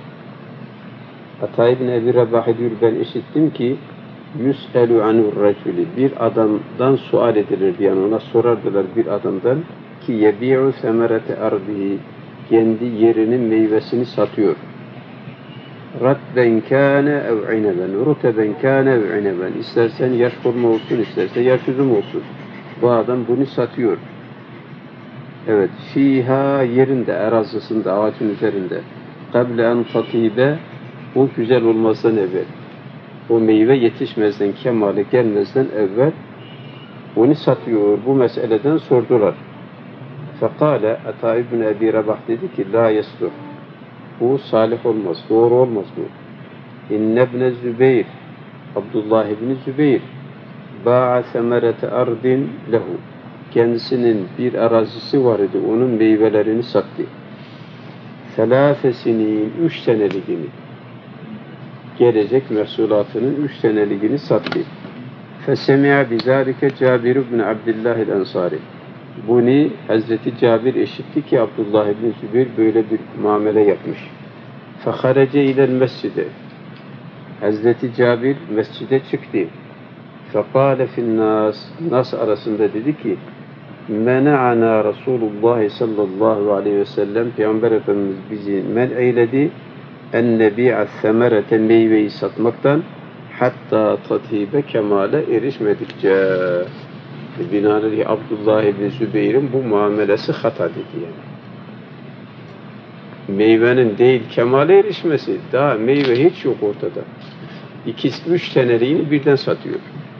S1: Ata ibn Ebi Rabah diyor ben işittim ki yüs'elu anur raculi bir adamdan sual edilirdi yani ona sorardılar bir adamdan ki yebi'u semerete ardihi kendi yerinin meyvesini satıyor. Ratben kâne ev ineben ruteben kâne ev ineben istersen yaş hurma olsun isterse yaş üzüm olsun. Bu adam bunu satıyor. Evet, fiha yerinde, arazisinde, ağacın üzerinde. Kable en tatibe, o güzel olmazdan evvel. O meyve yetişmezden, kemale gelmezden evvel onu satıyor. Bu meseleden sordular. Fekale, Ata ibn Ebi Rabah dedi ki, la yesluh. Bu salih olmaz, doğru olmaz bu. İnne ibn Zübeyir, Abdullah ibn Zübeyir, ba'a semerete ardin lehu. Kendisinin bir arazisi var idi, onun meyvelerini sattı. Selâfesinin 3 seneliğini, gelecek mehsulatının 3 seneliğini sattı. Fesemi'a bizâlike Cabir ibn Abdullah el-Ensari. Bunu Hazreti Cabir işitti ki Abdullah ibn Zübeyir böyle bir muamele yapmış. Feharece ilel mescide. Hazreti Cabir mescide çıktı. Fekâle finnâs. Nas arasında dedi ki mena'ana Resulullah sallallahu aleyhi ve sellem Peygamber Efendimiz bizi men eyledi en nebi'a semerete meyveyi satmaktan hatta tatibe kemale erişmedikçe. Binaenaleyh Abdullah ibn Zübeyir'in bu muamelesi hata dedi yani. Meyvenin değil kemale erişmesi, daha meyve hiç yok ortada. 2-3 seneliğini birden satıyor.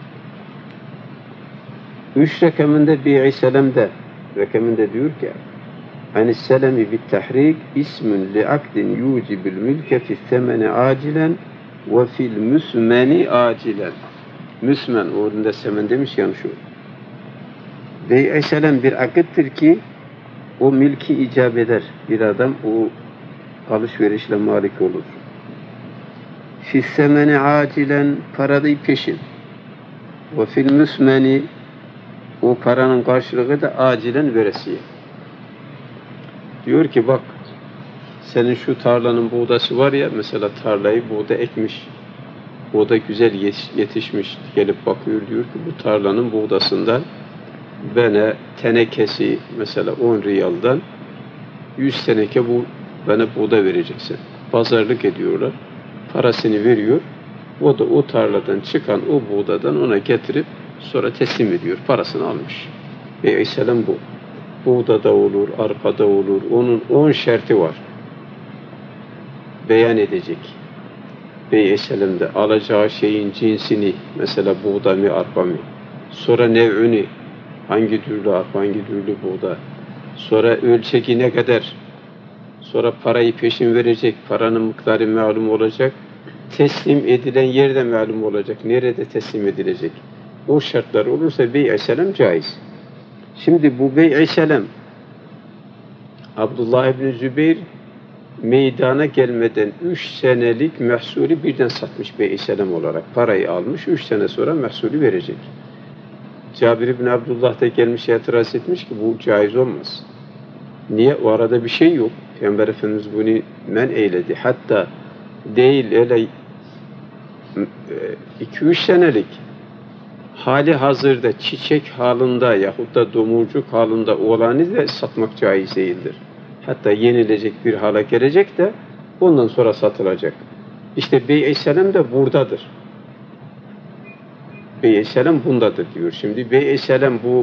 S1: 3 rakamında bey'i selam'da rakamında diyor ki anis selami bit tahrik ismun li akdin yucibul mülke fi semeni acilen ve fil müsmeni acilen. Müsmen orada semen demiş yani şu. Bey'i selam bir akittir ki o mülki icap eder. Bir adam o alışverişle malik olur. Fi semeni acilen parayı peşin. Ve fil müsmeni o paranın karşılığı da acilen veresiye. Diyor ki bak senin şu tarlanın buğdası var ya mesela tarlayı buğda ekmiş. Buğda güzel yetişmiş. Gelip bakıyor diyor ki bu tarlanın buğdasından bana tenekesi mesela 10 riyaldan 100 teneke bu bana buğda vereceksin. Pazarlık ediyorlar. Parasını veriyor. O da o tarladan çıkan o buğdadan ona getirip sonra teslim ediyor. Parasını almış. Bey'i selam bu. Buğdada olur, arpada olur. Onun 10 şerti var. Beyan edecek. Bey'i selam'da alacağı şeyin cinsini mesela buğda mı, arpa mı? Sonra nev'ünü hangi türlü arpa, hangi türlü buğda? Sonra ölçeki ne kadar? Sonra parayı peşin verecek. Paranın miktarı malum olacak. teslim edilen yerde malum olacak. Nerede teslim edilecek? O şartlar olursa bey-i selam caiz. Şimdi bu bey-i selam Abdullah İbni Zübeyir meydana gelmeden 3 senelik mahsulü birden satmış bey-i selam olarak. Parayı almış, 3 sene sonra mahsulü verecek. Cabir İbni Abdullah da gelmiş itiraz etmiş ki bu caiz olmaz. Niye? O arada bir şey yok. Peygamber Efendimiz bunu men eyledi. Hatta değil öyle 2-3 senelik hali hazırda çiçek halinde yahut da domurcuk halinde olanı da satmak caiz değildir. Hatta yenilecek bir hala gelecek de ondan sonra satılacak. İşte bey-i selam da buradadır. Bey-i selam bundadır diyor. Şimdi bey-i selam bu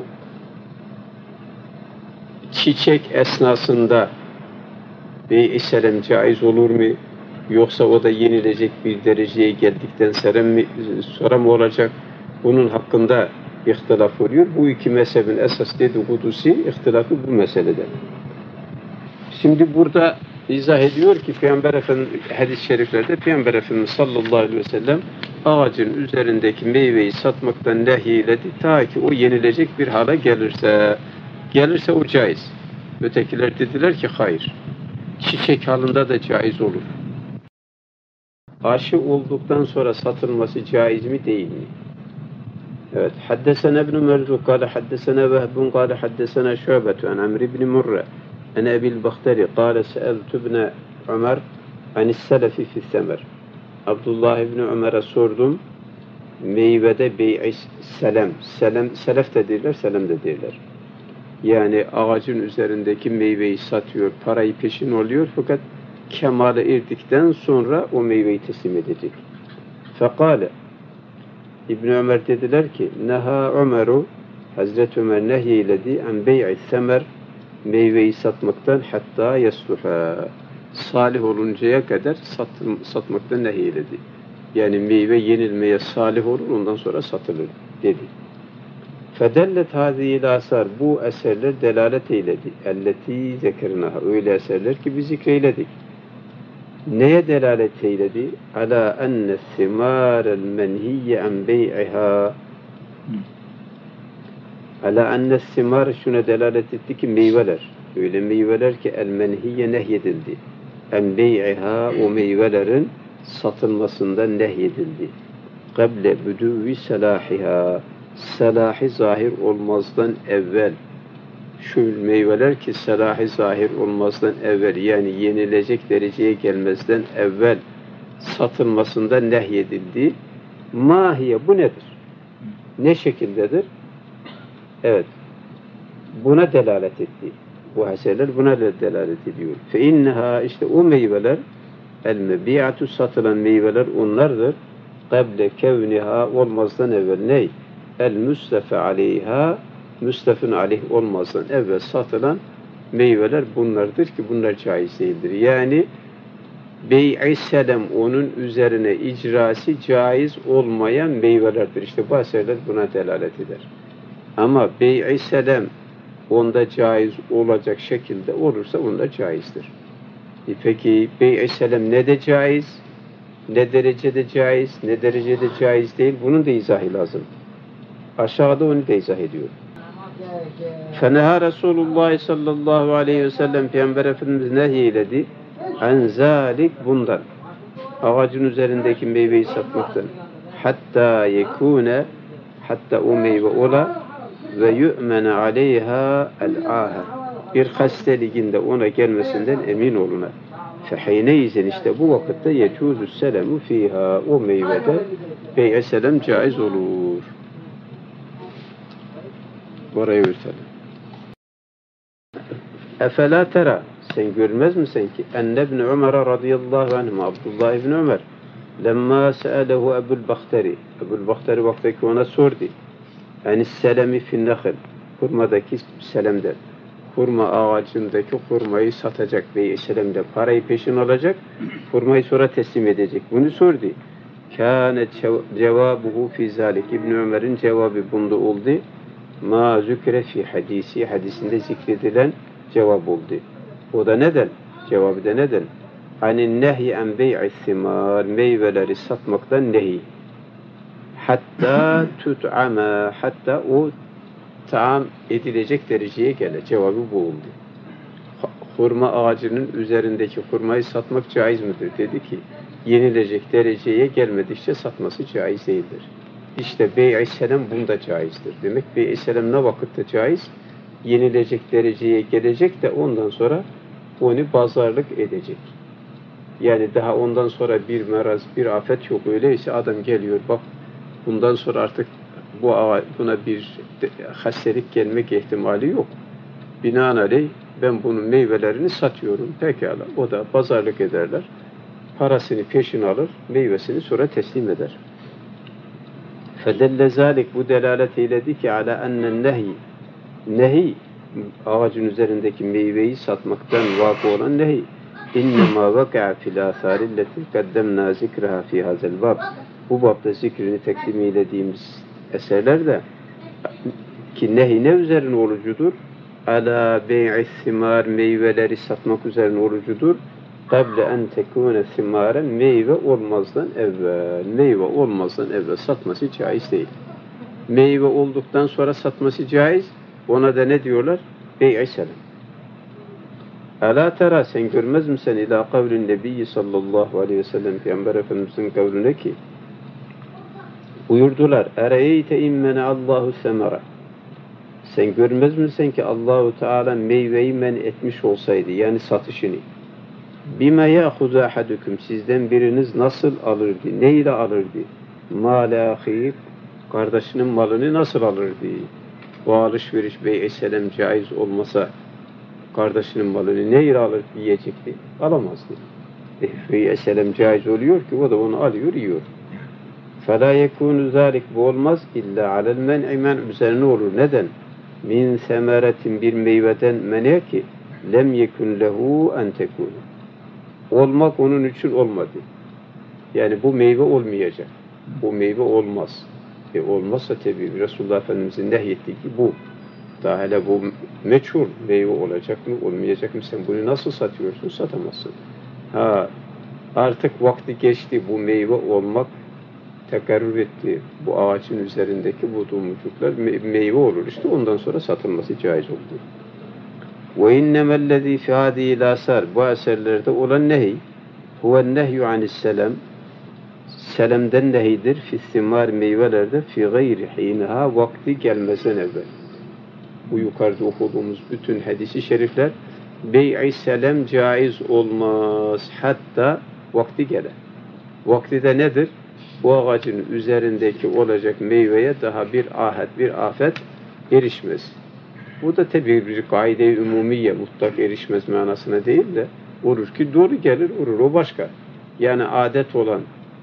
S1: çiçek esnasında bey-i selam caiz olur mu? Yoksa o da yenilecek bir dereceye geldikten sonra mı olacak? Bunun hakkında ihtilaf oluyor. Bu iki mezhebin esas dedikodusu ihtilafı bu meselede. Şimdi burada izah ediyor ki Peygamber Efendimiz hadis-i şeriflerde Peygamber Efendimiz sallallahu aleyhi ve sellem ağacın üzerindeki meyveyi satmaktan nehyiledi ta ki o yenilecek bir hale gelirse o caiz. Ötekiler dediler ki hayır. Çiçek halinde de caiz olur. Aşı olduktan sonra satılması caiz mi değil mi? Evet. Haddesena ibn Merzuk kâle haddesena Vehbun kâle haddesena Şubetu an Amr ibn Murre an Ebil Bakhtari kâle seeltu ibn Ömer anis selefi fi's-semer. Abdullah ibn Ömer'e sordum. Meyvede bey-i selam. Selef de derler, selam de derler. Yani ağacın üzerindeki meyveyi satıyor, parayı peşin oluyor fakat kemale erdikten sonra o meyveyi teslim edecek. Fekale İbn Ömer dediler ki Neha Ömer'u Hazreti Ömer nehyiledi en bey'i semer meyveyi satmaktan hatta yasluha salih oluncaya kadar satmaktan nehyiledi. Yani meyve yenilmeye salih olur ondan sonra satılır dedi. Fedellet hâzî asar bu eserler delalet eyledi. Elleti zekernaha öyle eserler ki biz zikreyledik. Neye delalet eyledi? Ala enne simârel menhiyye en bey'iha. Ala enne simâr şuna delalet etti ki meyveler. Öyle meyveler ki el menhiyye nehyedildi. En bey'iha o meyvelerin satılmasında nehyedildi. Kable büdüvvi selâhiha. Salahi zahir olmazdan evvel şu meyveler ki salahi zahir olmazdan evvel yani yenilecek dereceye gelmezden evvel satılmasında nehyedildi. Mahiye bu nedir? Ne şekildedir? Evet. Buna delalet etti. Bu haseler buna delalet ediyor. Fe inneha işte o meyveler el mebi'atu satılan meyveler onlardır. Kable kevniha olmazdan evvel ney? El müstefe aleyha müstefin aleyh olmazdan evvel satılan meyveler bunlardır ki bunlar caiz değildir. Yani bey-i selam onun üzerine icrası caiz olmayan meyvelerdir. İşte bu eserler buna delalet eder. Ama bey-i selam onda caiz olacak şekilde olursa onda caizdir. Peki bey-i selam ne de caiz, ne derecede caiz, ne derecede caiz değil bunun da izahı lazım. Aşağıda onu da izah ediyor. Feneha Resulullah sallallahu aleyhi ve sellem Peygamber Efendimiz nehyiledi. En zalik bundan. Ağacın üzerindeki meyveyi satmaktan. Hatta yekune hatta o meyve ola ve yu'mene aleyha el-aha. Bir hastaliginde ona gelmesinden emin oluna. Feheyneyizen işte bu vakitte yecuzu selemu fiha. O meyvede bey-i selam caiz olur. Oraya örtelim. Efela tera sen görmez misin ki enne ibn Ömer radıyallahu anhuma Abdullah ibn Ömer lemma se'alehu Ebul Bakhtari Ebul Bakhtari vaktaki ona sordu. Yani selemi fin nahl hurmadaki selamden hurma ağacındaki hurmayı satacak bey-i selamda parayı peşin alacak hurmayı sonra teslim edecek. Bunu sordu. Kâne cevabuhu fi zalik İbn Ömer'in cevabı bunda oldu. Ma zükre fi hadisinde zikredilen cevap oldu. O da neden? Cevabı da neden? Anin nehy en bey'i thimar, meyveleri satmaktan nehy. Hatta tut'ama, hatta o taam edilecek dereceye gelir. Cevabı bu oldu. Hurma ağacının üzerindeki hurmayı satmak caiz midir? Dedi ki, yenilecek dereceye gelmedikçe satması caiz değildir. İşte bey'i selam bunda caizdir. Demek bey'i selam ne vakitte caiz? Yenilecek dereceye gelecek de ondan sonra onu pazarlık edecek. Yani daha ondan sonra bir meraz, bir afet yok. Öyleyse adam geliyor, bak bundan sonra artık buna bir hastalık gelmek ihtimali yok. Binaenaleyh ben bunun meyvelerini satıyorum. Pekala. O da pazarlık ederler. Parasını peşin alır, meyvesini sonra teslim eder. فَدَلَّ ذَٰلِكَ bu delalet eyledi ki عَلَى اَنَّ nehy, ağacın üzerindeki meyveyi satmaktan vakı olan nehy. اِنَّمَا وَقَعَ فِي الْآثَارِ الَّتِي قَدَّمْنَا ذِكْرَهَا فِي هَذَا الْبَابِ bu babda zikrini tekdim eylediğimiz eserlerde ki nehy ne üzerine olucudur? Ala bey'i thimar, meyveleri satmak üzerine olucudur. Kable en tekune thimaren, meyve olmazdan evvel. Meyve olmazdan evvel satması caiz değil. Meyve olduktan sonra satması caiz. Ona da ne diyorlar? Bey'i selam. Ala tera, sen görmez misin ila kavlin nebiyyi sallallahu aleyhi ve sellem Peygamber Efendimiz'in kavline ki buyurdular. Ereyte immene Allahu semara. Sen görmez misin ki Allahu Teala meyveyi men etmiş olsaydı, yani satışını. Bime ya'huzu ahadukum, sizden biriniz nasıl alırdı? Ne ile alırdı? Mâle ahî, kardeşinin malını nasıl alırdı? O alışveriş bey'i selam caiz olmasa kardeşinin malını ne ile alır yiyecekti? Alamazdı. Bey'i selam caiz oluyor ki o da onu alıyor, yiyor. فَلَا يَكُونُ ذَٰلِكَ bu olmaz illa عَلَى الْمَنْعِ men üzerine olur. Neden? Min semeretin bir meyveden men'e ki lem yekun lehu en tekun. Olmak onun için olmadı. Yani bu meyve olmayacak. Bu meyve olmaz. Olmazsa tabi Resulullah Efendimiz'in nehyettiği ki bu. Daha hele bu meçhul meyve olacak mı olmayacak mı, sen bunu nasıl satıyorsun? Satamazsın. Artık vakti geçti, bu meyve olmak tekerrür etti. Bu ağacın üzerindeki bu domuzcuklar meyve olur. İşte ondan sonra satılması caiz oldu. وَاِنَّمَا الَّذ۪ي فِي هَذ۪ي الْاَثَارِ bu eserlerde olan nehy هُوَ النَّهْيُ عَنِ السَّلَمِ selamden nehidir. Fissimar meyvelerde fi gayri hinaha vakti gelmesen evvel. Bu yukarıda okuduğumuz bütün hadisi şerifler bey'i selam caiz olmaz. Hatta vakti gele. Vakti de nedir? Bu ağacın üzerindeki olacak meyveye daha bir ahet, bir afet erişmez. Bu da tabi bir kaide-i umumiye, mutlak erişmez manasına değil de olur ki doğru gelir, olur. O başka. Yani adet olan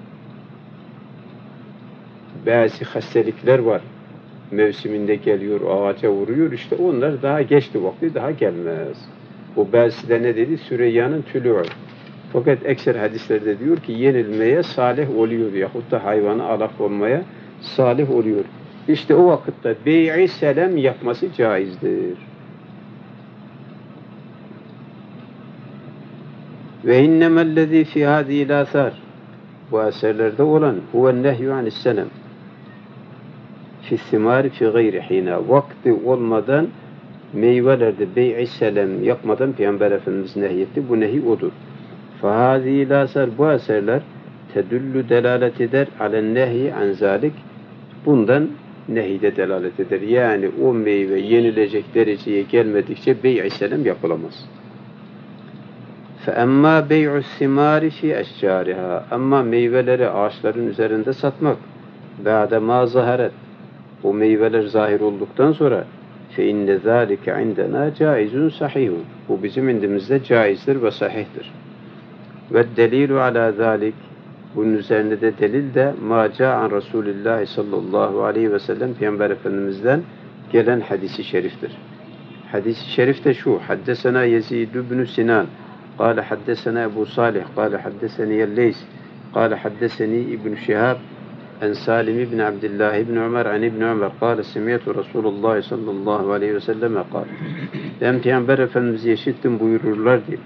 S1: bazı hastalıklar var. Mevsiminde geliyor, ağaca vuruyor. İşte onlar daha geçti vakti, daha gelmez. O bazı da ne dedi? Süreyya'nın tülü'ü. Fakat ekser hadislerde diyor ki yenilmeye salih oluyor yahut da hayvanı alak olmaya salih oluyor. İşte o vakitte bey'i selam yapması caizdir. Ve innemellezî fî hâzîl âthâr bu eserlerde olan huven nehyü anisselam fi'thimâri fi gayri hînâ vakti olmadan meyvelerde bey'i selam yapmadan Peygamber Efendimiz nehyetti. Bu nehy odur. فَهَذ۪ي الْاَثَرْ bu eserler tedüllü delalet eder alen nehy an zalik bundan nehide delalet eder. Yani o meyve yenilecek dereceye gelmedikçe bey'i selam yapılamaz. فَاَمَّا بَيْعُ السِّمَارِ فِي اَشْجَارِهَا ama meyveleri ağaçların üzerinde satmak بَعْدَ مَا زَهَرَتْ o meyveler zahir olduktan sonra فَاِنَّ ذَٰلِكَ عِنْدَنَا جَائِزٌ صَحِيهٌ bu bizim indimizde caizdir ve sahihtir. Ve delilu ala zalik bunun üzerinde de delil de ma ca'an Resulullah sallallahu aleyhi ve sellem Peygamber Efendimiz'den gelen hadisi şeriftir. Hadisi şerif de şu: Haddesena Yezid ibn Sinan قال حدثنا أبو صالح قال حدثني الليث قال حدثني ابن شهاب عن سالم بن عبد الله بن عمر عن ابن عمر قال سمعت رسول الله صلى الله عليه وسلم قال ben Peygamber Efendimiz'i işittim buyururlar diye.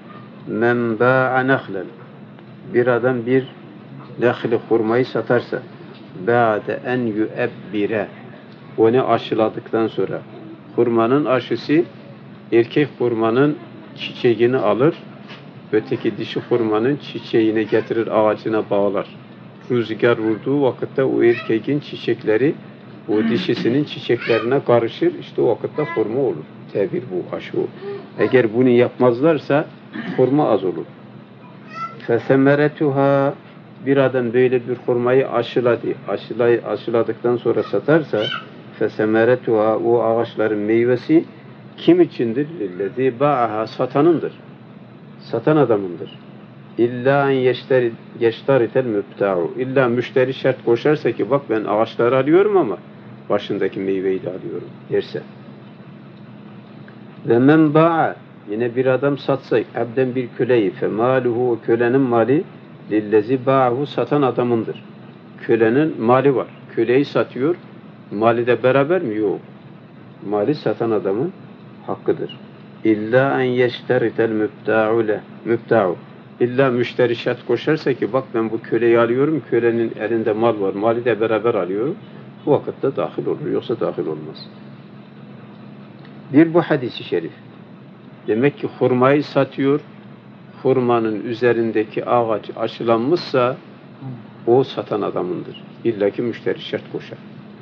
S1: Men ba'a nehlen. Bir adam bir nehli hurmayı satarsa ba'de en yuebbire, onu aşıladıktan sonra, hurmanın aşısı erkek hurmanın çiçeğini alır, öteki dişi hurmanın çiçeğini getirir, ağacına bağlar. Rüzgar vurduğu vakitte o erkeğin çiçekleri o dişisinin çiçeklerine karışır. İşte o vakitte hurma olur. Tebir bu, aşı o. Eğer bunu yapmazlarsa hurma az olur. Fesemeretuha, bir adam böyle bir hurmayı aşıladıktan sonra satarsa fesemeretuha, o ağaçların meyvesi kim içindir? Lillezî ba'aha, satanındır. Satan adamındır. İlla en yeştaritel mübta'u. İlla müşteri şart koşarsa ki bak ben ağaçları alıyorum ama başındaki meyveyi de alıyorum derse. Ve men ba'a, yine bir adam satsa abden bir köleyi fe maluhu, o kölenin mali lillezi ba'ahu, satan adamındır. Kölenin mali var. Köleyi satıyor. Mali de beraber mi? Yok. Mali satan adamın hakkıdır. İlla en yeşteritel mübta'u. İlla müşteri şart koşarsa ki bak ben bu köleyi alıyorum, kölenin elinde mal var, mali de beraber alıyorum. Bu vakitte dahil olur, yoksa dahil olmaz. Bir bu hadisi şerif. Demek ki hurmayı satıyor, hurmanın üzerindeki ağaç aşılanmışsa o satan adamındır. İlla ki müşteri şart koşar.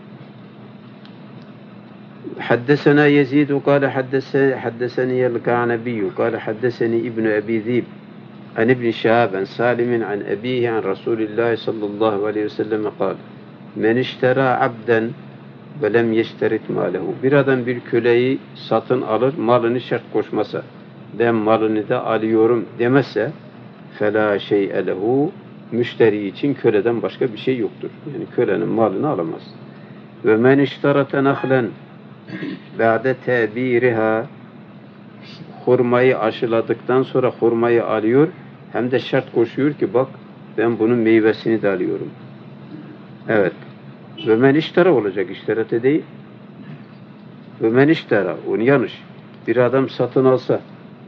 S1: حدثنا يزيد قال حدثني الكعنبي قال حدثني ابن أبي ذئب عن ابن شهاب عن سالم عن أبيه عن رسول الله صلى الله عليه وسلم قال من اشترى عبدا velem yeşterit malehu. Bir adam bir köleyi satın alır, malını şart koşmasa, ben malını da alıyorum demezse, fela şey'e lehu, müşteri için köleden başka bir şey yoktur. Yani kölenin malını alamaz. Ve men iştarate nahlen ba'de tebiriha, hurmayı aşıladıktan sonra hurmayı alıyor, hem de şart koşuyor ki bak ben bunun meyvesini de alıyorum. Evet. Ve men iştara olacak, işterete değil. Ve men iştara, onu yanlış. Bir adam satın alsa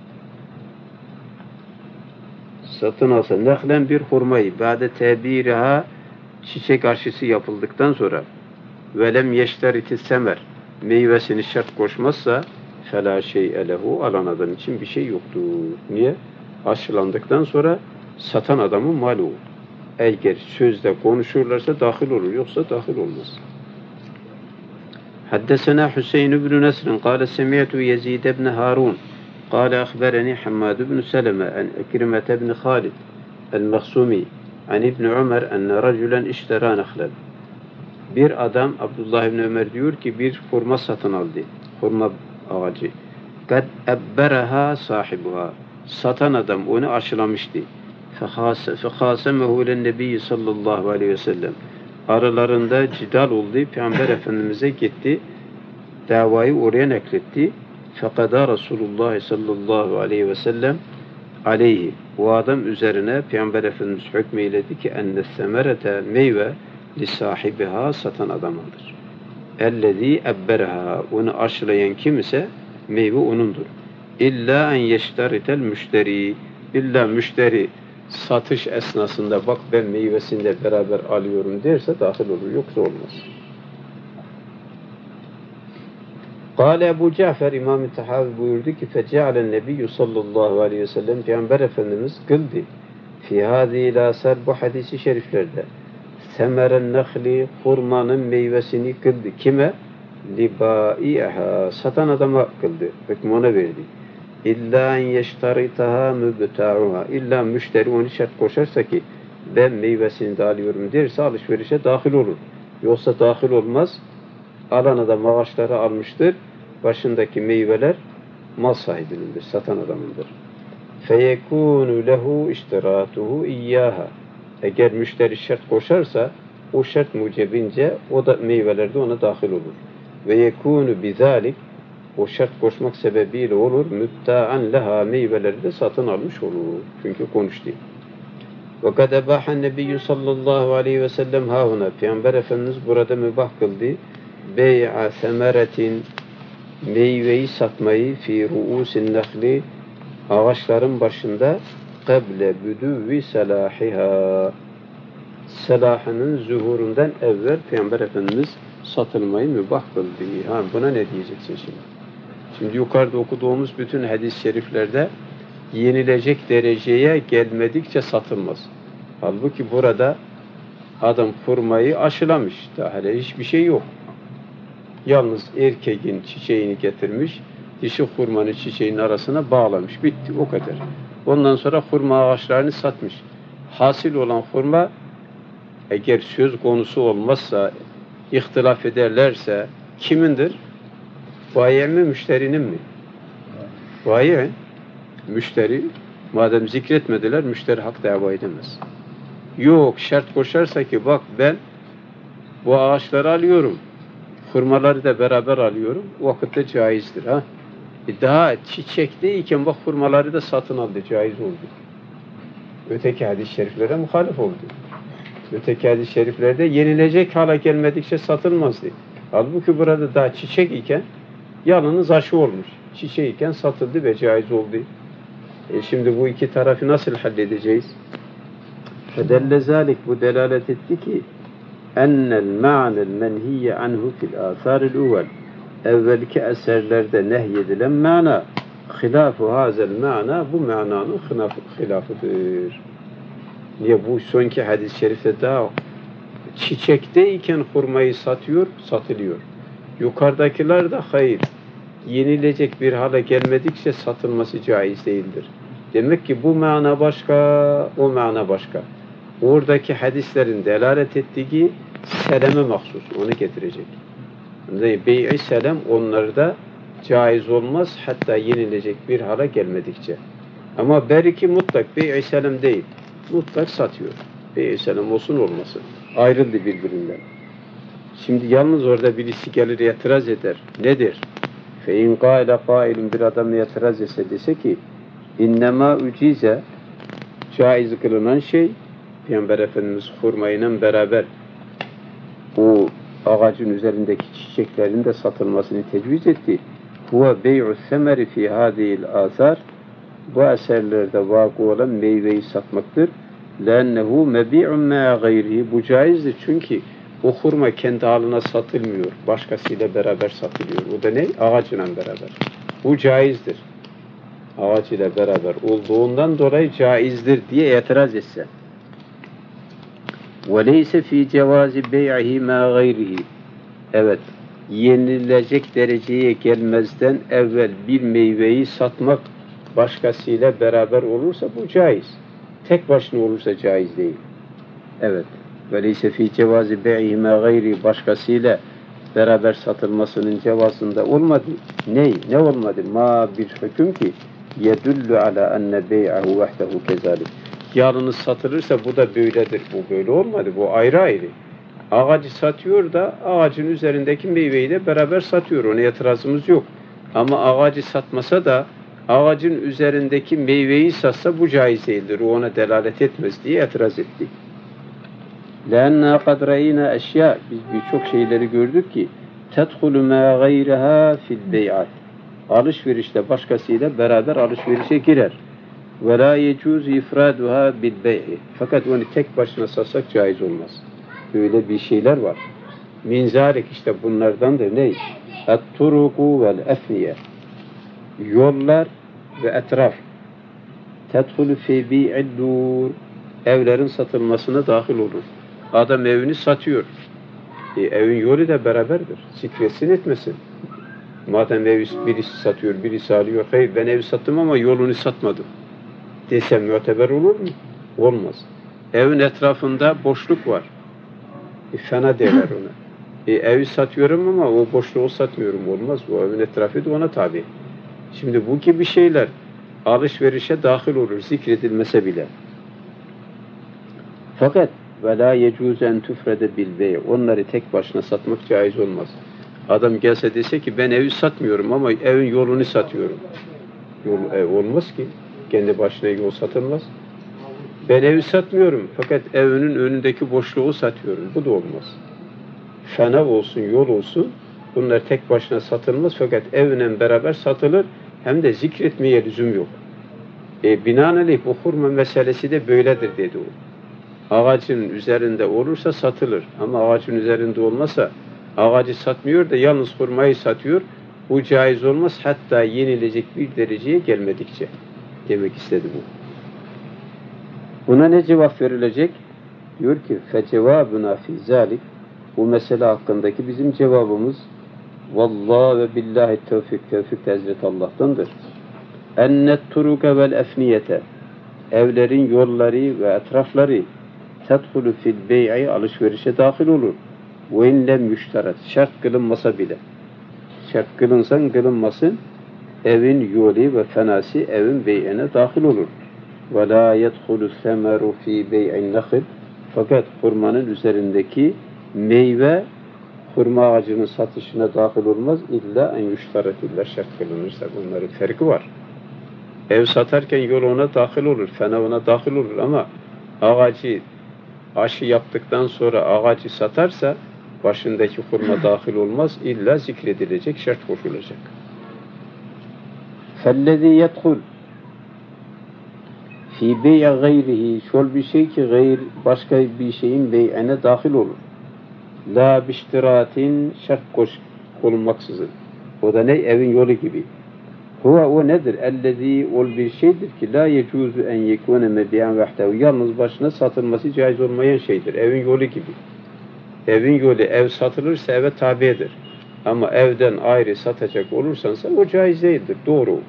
S1: nehlen bir hurmayı ba'de tebiriha, çiçek aşısı yapıldıktan sonra velem yeşteriti semer, meyvesini şart koşmazsa fela şey'e lehu, alan adam için bir şey yoktur. Niye? Aşılandıktan sonra satan adamın malı olur. Eğer sözde konuşurlarsa dahil olur, yoksa dahil olmaz. Haddesena Hüseyin ibn Nesrin قال سمعت يزيد بن هارون قال أخبرني حماد بن سلمة عن أكرمة بن خالد المخزومي عن ابن عمر أن رجلا اشترى نخلا. Bir adam, Abdullah ibn Ömer diyor ki bir hurma satın aldı. Hurma ağacı. Kad ebberaha sahibuha. Satan adam onu aşılamıştı. Fekhasemehu lennebiyyü sallallahu aleyhi ve sellem. Aralarında cidal oldu. Peygamber Efendimiz'e gitti. Davayı oraya nakletti. Fekada Resulullah sallallahu aleyhi ve sellem aleyhi. O adam üzerine Peygamber Efendimiz hükmeyledi ki enne semerete, meyve li sahibiha, satan adamındır. Ellezî ebberaha, onu aşılayan kim ise meyve onundur. İlla en yeşteritel müşteri, illa müşteri satış esnasında bak ben meyvesini de beraber alıyorum derse dahil olur, yoksa olmaz. Kâle Ebu Cafer, İmam-ı Tahavi buyurdu ki fece'alen nebiyyü sallallahu aleyhi ve sellem, Peygamber Efendimiz kıldı fi hâzîl âsar, bu hadisi şeriflerde semeren nehli, hurmanın meyvesini kıldı. Kime? Libâ'i'ha, satan adama kıldı. Hükmü ona verdi. İllâ en yeştaritaha mübtâ'uha, İlla müşteri onu şart koşarsa ki ben meyvesini de alıyorum derse alışverişe dahil olur. Yoksa dahil olmaz. Alan adam ağaçları almıştır. Başındaki meyveler mal sahibinindir, satan adamındır. Feyekûnü lehu iştirâtuhu iyyâha. Eğer müşteri şart koşarsa o şart mucebince o da meyvelerde ona dahil olur. Ve yekûnü bizâlik, o şart koşmak sebebiyle olur. Mütta'an leha, meyveleri de satın almış olur. Çünkü konuştu. Ve kad ebahan nebiyyü sallallahu aleyhi ve sellem hâhuna. Peygamber Efendimiz burada mübah kıldı. Bey'a semeretin, meyveyi satmayı fi ru'usin nehli, ağaçların başında قَبْلَ بُدُوِّ سَلَاحِهَا selahının zuhurundan evvel Peygamber Efendimiz satılmayı mübah kıldı. Ha, buna ne diyeceksin şimdi? Şimdi yukarıda okuduğumuz bütün hadis-i şeriflerde yenilecek dereceye gelmedikçe satılmaz. Halbuki burada adam hurmayı aşılamış. Daha hala hiçbir şey yok. Yalnız erkeğin çiçeğini getirmiş, dişi hurmanın çiçeğinin arasına bağlamış. Bitti, o kadar. Ondan sonra hurma ağaçlarını satmış. Hasil olan hurma eğer söz konusu olmazsa, ihtilaf ederlerse kimindir? Bayi mi, müşterinin mi? Bayi, müşteri. Madem zikretmediler, müşteri hak dava edemez. Yok, şart koşarsa ki bak ben bu ağaçları alıyorum, hurmaları da beraber alıyorum, o vakitte caizdir. Ha? Daha çiçekteyken bak hurmaları da satın aldı, caiz oldu. Öteki hadis-i şeriflere muhalif oldu. Öteki hadis-i şeriflerde yenilecek hala gelmedikçe satılmazdı. Halbuki burada daha çiçek iken yalnız aşı olmuş. Çiçek iken satıldı ve caiz oldu. Şimdi bu iki tarafı nasıl halledeceğiz? Fedelle zalik, bu delalet etti ki ennel ma'nel menhiyye anhu fil âthâril uvvel, evvelki eserlerde nehyedilen mana hilâfu hâzel ma'na, bu mananın hilafıdır. Niye? Bu sonki hadis-i şerifte daha çiçekteyken hurmayı satılıyor. Yukarıdakiler de hayır. Yenilecek bir hale gelmedikçe satılması caiz değildir. Demek ki bu mana başka, o mana başka. Oradaki hadislerin delalet ettiği seleme mahsus, onu getirecek. Bey-i selem onlarda caiz olmaz, hatta yenilecek bir hale gelmedikçe. Ama beriki mutlak bey-i selem değil. Mutlak satıyor. Bey-i selem olsun olmasın. Ayrıldı birbirinden. Şimdi yalnız orada birisi gelir itiraz eder. Nedir? فَاِنْ قَائِلَ قَائِلٍ, bir adam itiraz etse, dese ki اِنَّمَا ucize, caiz kılınan şey, Peygamber Efendimiz hurmayla beraber o ağacın üzerindeki çiçeklerin de satılmasını tecviz etti. هُوَ بَيْعُ الثَّمَرِ فِي هَذِهِ الْآثَارِ, bu eserlerde vakı olan meyveyi satmaktır. لَاَنَّهُ مَبِيعٌ مَا غَيْرِهِ, bu caizdir çünkü o hurma kendi haline satılmıyor. Başkasıyla beraber satılıyor. O da ne? Ağacıyla beraber. Bu caizdir. Ağacıyla beraber olduğundan dolayı caizdir diye itiraz etse. وَلَيْسَ فِي جَوَازِ بَيْعِهِ مَا غَيْرِهِ, evet, yenilecek dereceye gelmezden evvel bir meyveyi satmak başkasıyla beraber olursa bu caiz. Tek başına olursa caiz değil. Evet. وَلَيْسَ فِي جَوَازِ بَيْعِهِ مَا غَيْرِهِ, başkasıyla beraber satılmasının cevazında olmadı. Ne olmadı? Ma bir hüküm ki yedullu ala enne bey'ahu vahdehu kezalik. Yalnız satılırsa bu da böyledir. Bu böyle olmadı. Bu ayrı ayrı. Ağacı satıyor da ağacın üzerindeki meyveyi de beraber satıyor. Ona itirazımız yok. Ama ağacı satmasa da ağacın üzerindeki meyveyi satsa bu caiz değildir. O ona delalet etmez diye itiraz ettik. لَاَنَّا قَدْ رَيْنَا اَشْيَا, biz birçok şeyleri gördük ki تَدْخُلُ مَا غَيْرَهَا فِي الْبَيْعَةِ, alışverişte başkasıyla beraber alışverişe girer. وَلَا يَجُوزُ اِفْرَادُهَا بِالْبَيْعِ, fakat onu tek başına satsak caiz olmaz. Böyle bir şeyler var. Minzarik, işte bunlardandır. Ne? اَتْتُرُقُ وَالْاَفْنِيَ, yollar ve etraf. تَدْخُلُ فِي بِيعِ الدُّورِ, evlerin satılmasına dahil olur. Adam evini satıyor. Evin yolu da beraberdir. Zikretsin etmesin. Madem evi birisi satıyor, birisi alıyor. Hayır, ben evi sattım ama yolunu satmadım desem müteber olur mu? Olmaz. Evin etrafında boşluk var. Fena derler ona. Evi satıyorum ama o boşluğu satmıyorum. Olmaz. O evin etrafı da ona tabi. Şimdi bu gibi şeyler alışverişe dahil olur. Zikredilmese bile. Fakat وَلَا يَجُوزَ اَنْ تُفْرَدَ بِالْبَيْعِ, onları tek başına satmak caiz olmaz. Adam gelse dese ki ben evi satmıyorum ama evin yolunu satıyorum. Ev olmaz ki. Kendi başına yol satılmaz. Ben evi satmıyorum fakat evinin önündeki boşluğu satıyorum. Bu da olmaz. Fena olsun, yol olsun, bunlar tek başına satılmaz fakat evle beraber satılır, hem de zikretmeye lüzum yok. Binaenaleyh bu hurma meselesi de böyledir dedi o. Ağacın üzerinde olursa satılır. Ama ağacın üzerinde olmasa ağacı satmıyor da yalnız hurmayı satıyor. Bu caiz olmaz hatta yenilecek bir dereceye gelmedikçe. Demek istedi bu. Buna ne cevap verilecek? Diyor ki فَجَوَابُنَا فِي ذَٰلِكَ Bu mesele hakkındaki bizim cevabımız Vallahi ve billahi tevfik de Hazreti Allah'tandır. Ennet turuke vel efniyete evlerin yolları ve etrafları tedhulu fil bey'i alışverişe dahil olur. Ve in lem yüşterat şart kılınmasa bile. Şart kılınsan kılınmasın evin yolu ve fenası evin bey'ine dahil olur. Ve la yedhulu semeru fi bey'in nakhil fakat hurmanın üzerindeki meyve hurma ağacının satışına dahil olmaz illa en yüşterat illa şart kılınırsa bunların farkı var. Ev satarken yol ona dahil olur, fena ona dahil olur ama ağacı aşı yaptıktan sonra ağacı satarsa başındaki hurma dahil olmaz, illa zikredilecek, şart koşulacak. فَالَّذ۪ي يَدْخُلْ فِي بَيْعَ غَيْرِهِ şol bir şey ki gayr başka bir şeyin bey'ine dahil olur. La biştiratin şart konulmaksızın. O da ne? Evin yolu gibi. Huve o nedir? Ellezî ol bir şeydir ki la yecuzu en yekûne mebi'an vahdehu. Yalnız başına satılması caiz olmayan şeydir. Evin yolu gibi. Evin yolu ev satılırsa eve tabidir. Ama evden ayrı satacak olursansa o caiz değildir. Doğru.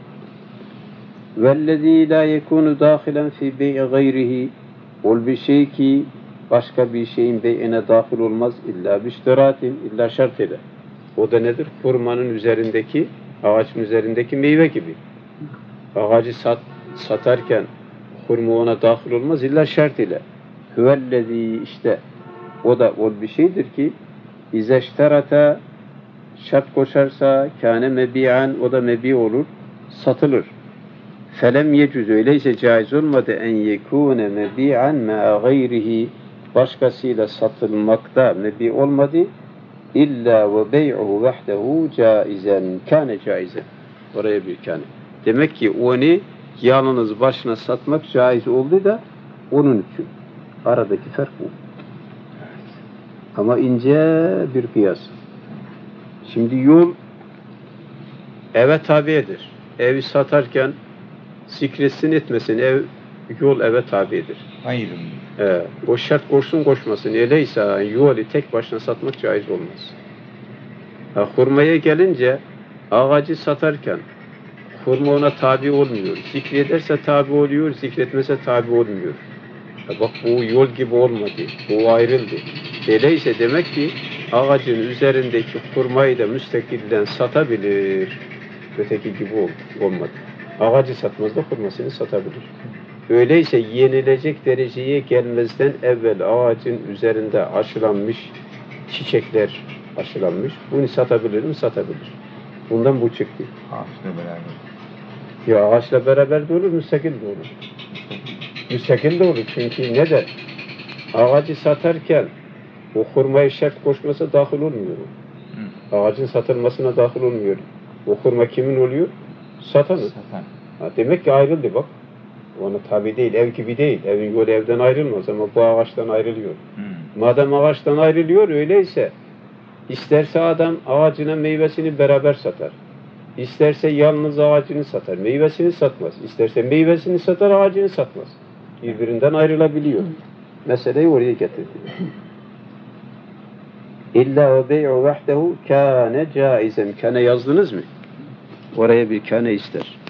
S1: Vellezî la yekûnu dâhilen fî bey'i gayrihi. Ol bir şey ki başka bir şeyin bey'ine dahil olmaz illa biştiratin illa şart ile. O da nedir? Hurmanın üzerindeki ağacın üzerindeki meyve gibi. Ağacı satarken hurma ona dahil olmaz illa şart ile. Hüvellezî işte o da bir şeydir ki izeşterata şart koşarsa kâne mebi'an o da mebi olur, satılır. Felem yecüz öyleyse caiz olmadı en yekûne mebi'an me'a gayrihi başkasıyla satılmakta mebi olmadı İlla ve bey'uhu vahdehu caizen. Kâne caizen. Oraya bir kâne. Demek ki onu yalnız başına satmak caiz oldu da onun için. Aradaki fark bu. Ama ince bir kıyas. Şimdi yol eve tabidir. Evi satarken zikretsin etmesin yol eve tabidir.
S2: Hayır.
S1: O şart koşsun koşmasın. Öyleyse yolu tek başına satmak caiz olmaz. Hurmaya gelince ağacı satarken hurma ona tabi olmuyor. Zikrederse tabi oluyor, zikretmese tabi olmuyor. Bak bu yol gibi olmadı. Bu ayrıldı. Öyleyse demek ki ağacın üzerindeki hurmayı da müstakilden satabilir. Öteki gibi olmadı. Ağacı satmaz da hurmasını satabilir. Öyleyse yenilecek dereceye gelmezden evvel ağacın üzerinde aşılanmış çiçekler aşılanmış. Bunu satabilir mi? Satabilir. Bundan bu çıktı.
S2: Ağaçla beraber.
S1: Ya ağaçla beraber de olur, müstakil de olur. Müstakil de olur. Çünkü neden? Ağacı satarken o hurmayı şart koşmasa dahil olmuyor. Ağacın satılmasına dahil olmuyor. O hurma kimin oluyor? Satanın.
S2: Satan.
S1: Demek ki ayrıldı bak. Ona tabi değil, ev gibi değil. Evin yolu evden ayrılmaz ama bu ağaçtan ayrılıyor. Madem ağaçtan ayrılıyor öyleyse isterse adam ağacına meyvesini beraber satar. İsterse yalnız ağacını satar. Meyvesini satmaz. İsterse meyvesini satar, ağacını satmaz. Birbirinden ayrılabiliyor. Meseleyi oraya getirdi. İlla ve bey'u vahdehu kâne caizen. Kâne yazdınız mı? Oraya bir kâne ister.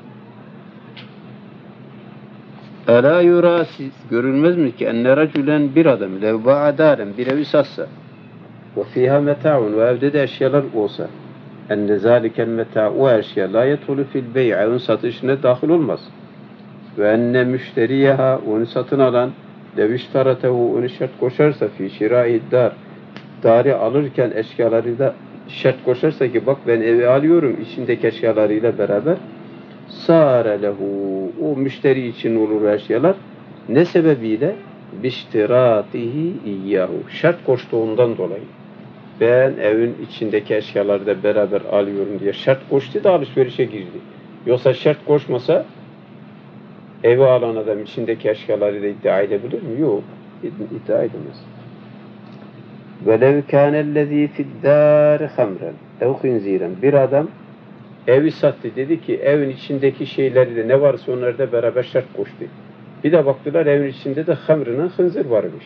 S1: Elâ yurâsiz görülmez mi ki enne racülen bir adam lev ba'adâren bir evi satsa ve fîhâ meta'un ve evde de eşyalar olsa enne zâlikel meta'u o eşya la yetulu fil bey'i evin satışına dahil olmaz ve enne müşteriyeha onu satın alan lev iştaratehu onu şart koşarsa fî şirâi dari alırken eşyaları da şart koşarsa ki bak ben evi alıyorum içindeki eşyalarıyla beraber sâre lehu o müşteri için olur eşyalar ne sebebiyle biştiratihi iyyahu şart koştuğundan dolayı ben evin içindeki eşyaları da beraber alıyorum diye şart koştu da alışverişe girdi. Yoksa şart koşmasa Evi alan adam içindeki eşyaları da iddia edebilir mi? Yok. İddia edemez. وَلَوْ كَانَ الَّذ۪ي فِي الدَّارِ خَمْرًا اَوْ خِنْز۪يرًا Bir adam evi sattı. Dedi ki evin içindeki şeyleri de ne varsa onları da beraber şart koştu. Bir de baktılar evin içinde de hamrının hınzır varmış.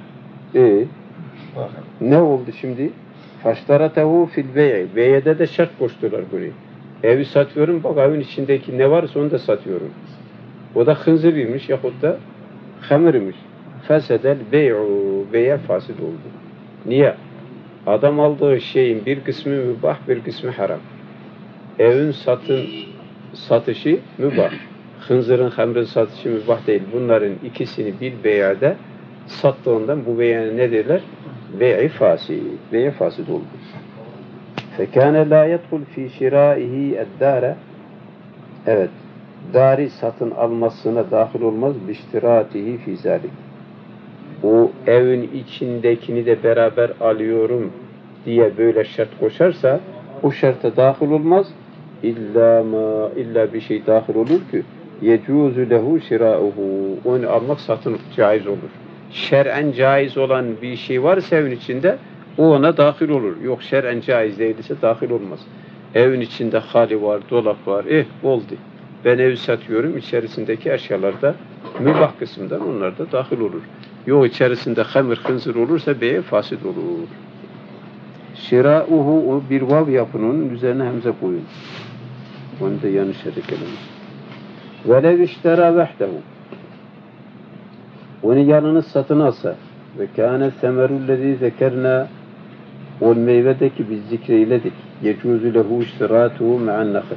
S1: Ne oldu şimdi? فَاشْتَرَتَهُ فِي الْبَيْعِ Bey'de de şart koştular burayı. Evi satıyorum, bak evin içindeki ne varsa onu da satıyorum. O da hınzırıymış yahut da hamırmış. Fesedel bey'u bey'e fasid oldu. Niye? Adam aldığı şeyin bir kısmı mübah, bir kısmı haram. Evin satışı mübah. Hınzırın, hamrın satışı mübah değil. Bunların ikisini bir bey'de sattığından bu bey'e ne derler? Bey'i fasid. Bey'e fasid oldu. فَكَانَ لَا يَدْخُلْ ف۪ي شِرَائِهِ اَدَّارَ Evet. Dari satın almasına dahil olmaz. بِشْتِرَاتِهِ ف۪ي ذَلِكِ O evin içindekini de beraber alıyorum diye böyle şart koşarsa o şarta dahil olmaz. İlla bir şey dahil olur ki يَجُوزُ لَهُ شِرَاؤُهُ Onu almak satın caiz olur. Şer'en caiz olan bir şey varsa evin içinde o ona dahil olur. Yok şer'en caiz değilse dahil olmaz. Evin içinde hali var, dolap var. Oldu. Ben evi satıyorum. İçerisindeki eşyalar da mübah kısımdan onlar da dahil olur. Yok içerisinde hamır, hınzır olursa beye fasit olur. Şirauhu o bir vav yapın onun üzerine hemze koyun. Onu da yanlış edelim. Velev iştera vehdehu Onu yalnız satın alsa ve kâne semerullezî zekerna o meyvedeki biz zikreyledik. Yecûzü lehu iştirâtuhu me'an nakhl.